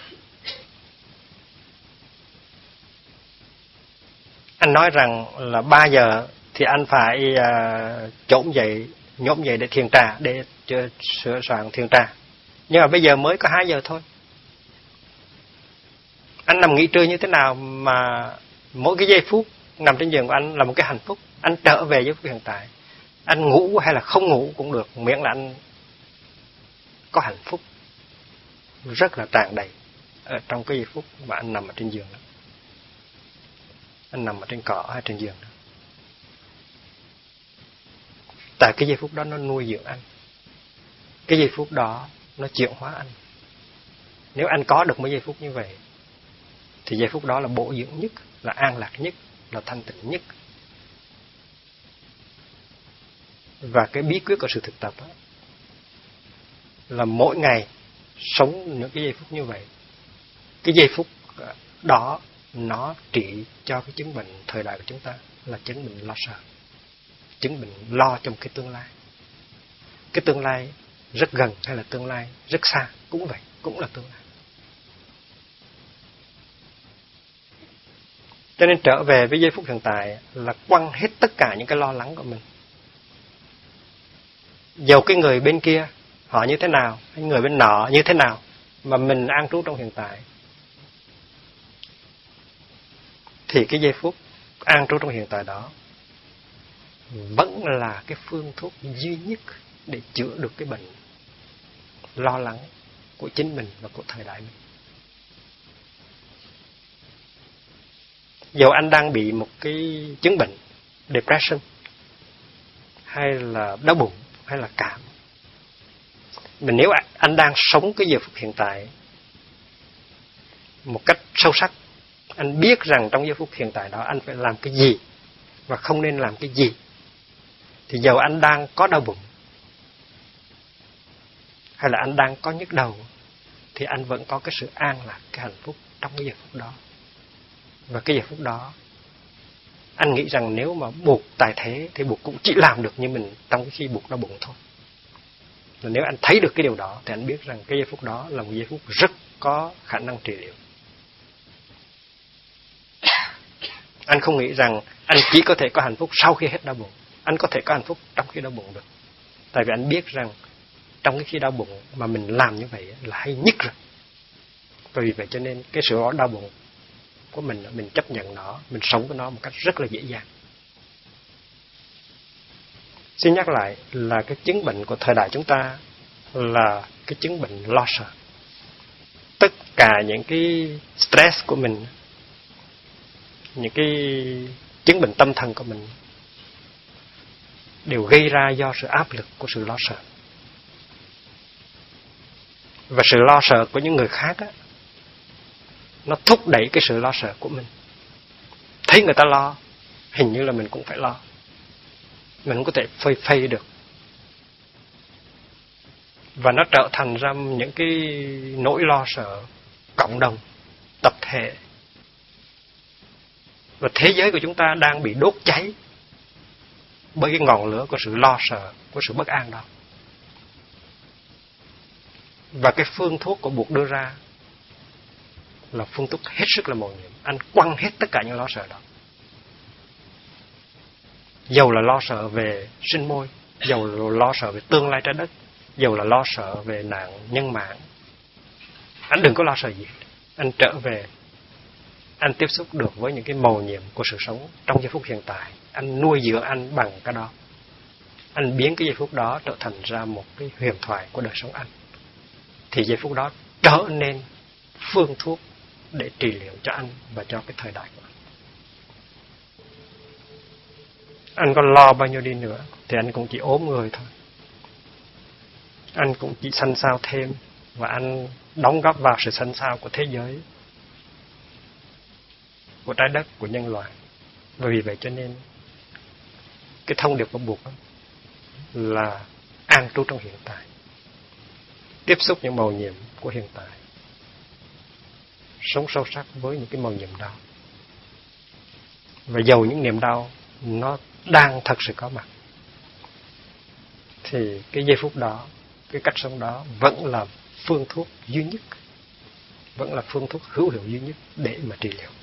A: anh nói rằng là 3 giờ thì anh phải nhóm dậy để thiền trà, để sửa soạn thiền trà. Nhưng mà bây giờ mới có 2 giờ thôi. Anh nằm nghỉ trưa như thế nào mà mỗi cái giây phút nằm trên giường của anh là một cái hạnh phúc. Anh trở về với hiện tại. Anh ngủ hay là không ngủ cũng được, miễn là anh có hạnh phúc rất là tràn đầy ở trong cái giây phút mà anh nằm ở trên giường đó. Anh nằm ở trên cỏ hay trên giường đó. Tại cái giây phút đó nó nuôi dưỡng anh. Cái giây phút đó nó chuyển hóa anh. Nếu anh có được mấy giây phút như vậy thì giây phút đó là bổ dưỡng nhất, là an lạc nhất, là thanh tịnh nhất. Và cái bí quyết của sự thực tập đó, là mỗi ngày sống những cái giây phút như vậy. Cái giây phút đó nó trị cho cái chứng bệnh thời đại của chúng ta là chứng bệnh lo sợ, chứng bệnh lo trong cái tương lai. Cái tương lai rất gần hay là tương lai rất xa cũng vậy, cũng là tương lai. Cho nên trở về với giây phút hiện tại là quăng hết tất cả những cái lo lắng của mình. Dầu cái người bên kia họ như thế nào, hay người bên nọ như thế nào, mà mình an trú trong hiện tại, thì cái giây phút an trú trong hiện tại đó vẫn là cái phương thuốc duy nhất để chữa được cái bệnh lo lắng của chính mình và của thời đại mình. Dầu anh đang bị một cái chứng bệnh depression, hay là đau bụng, hay là cảm, mà nếu anh đang sống cái giờ phút hiện tại một cách sâu sắc, anh biết rằng trong giây phút hiện tại đó anh phải làm cái gì và không nên làm cái gì, thì dầu anh đang có đau bụng hay là anh đang có nhức đầu, thì anh vẫn có cái sự an lạc, cái hạnh phúc trong cái giờ phút đó. Và cái giờ phút đó anh nghĩ rằng nếu mà buộc tài thế thì buộc cũng chỉ làm được như mình trong cái khi buộc đau bụng thôi. Và nếu anh thấy được cái điều đó thì anh biết rằng cái giây phút đó là một giây phút rất có khả năng trị liệu. Anh không nghĩ rằng anh chỉ có thể có hạnh phúc sau khi hết đau bụng. Anh có thể có hạnh phúc trong khi đau bụng được. Tại vì anh biết rằng trong cái khi đau bụng mà mình làm như vậy là hay nhất rồi. Và vì vậy cho nên cái sự đau bụng của mình chấp nhận nó, mình sống với nó một cách rất là dễ dàng. Xin nhắc lại là cái chứng bệnh của thời đại chúng ta là cái chứng bệnh lo sợ. Tất cả những cái stress của mình, những cái chứng bệnh tâm thần của mình đều gây ra do sự áp lực của sự lo sợ. Và sự lo sợ của những người khác á, nó thúc đẩy cái sự lo sợ của mình. Thấy người ta lo, hình như là mình cũng phải lo. Mình không có thể phơi phây được. Và nó trở thành ra những cái nỗi lo sợ cộng đồng, tập thể. Và thế giới của chúng ta đang bị đốt cháy bởi cái ngọn lửa của sự lo sợ, của sự bất an đó. Và cái phương thuốc của Bụt đưa ra là phương thuốc hết sức là mầu nhiệm. Anh quăng hết tất cả những lo sợ đó. Dầu là lo sợ về sinh môi, dầu là lo sợ về tương lai trái đất, dầu là lo sợ về nạn nhân mạng, anh đừng có lo sợ gì. Anh trở về, anh tiếp xúc được với những cái mầu nhiệm của sự sống trong giây phút hiện tại. Anh nuôi dưỡng anh bằng cái đó. Anh biến cái giây phút đó trở thành ra một cái huyền thoại của đời sống anh. Thì giây phút đó trở nên phương thuốc để trị liệu cho anh và cho cái thời đại của anh. Anh có lo bao nhiêu đi nữa thì anh cũng chỉ ốm người thôi. Anh cũng chỉ xanh xao thêm, và anh đóng góp vào sự xanh xao của thế giới, của trái đất, của nhân loại. Và vì vậy cho nên cái thông điệp của Bụt là an trú trong hiện tại, tiếp xúc những mầu nhiệm của hiện tại, sống sâu sắc với những cái mầu nhiệm đó. Và dầu những niềm đau nó đang thật sự có mặt, thì cái giây phút đó, cái cách sống đó vẫn là phương thuốc duy nhất, vẫn là phương thuốc hữu hiệu duy nhất để mà trị liệu.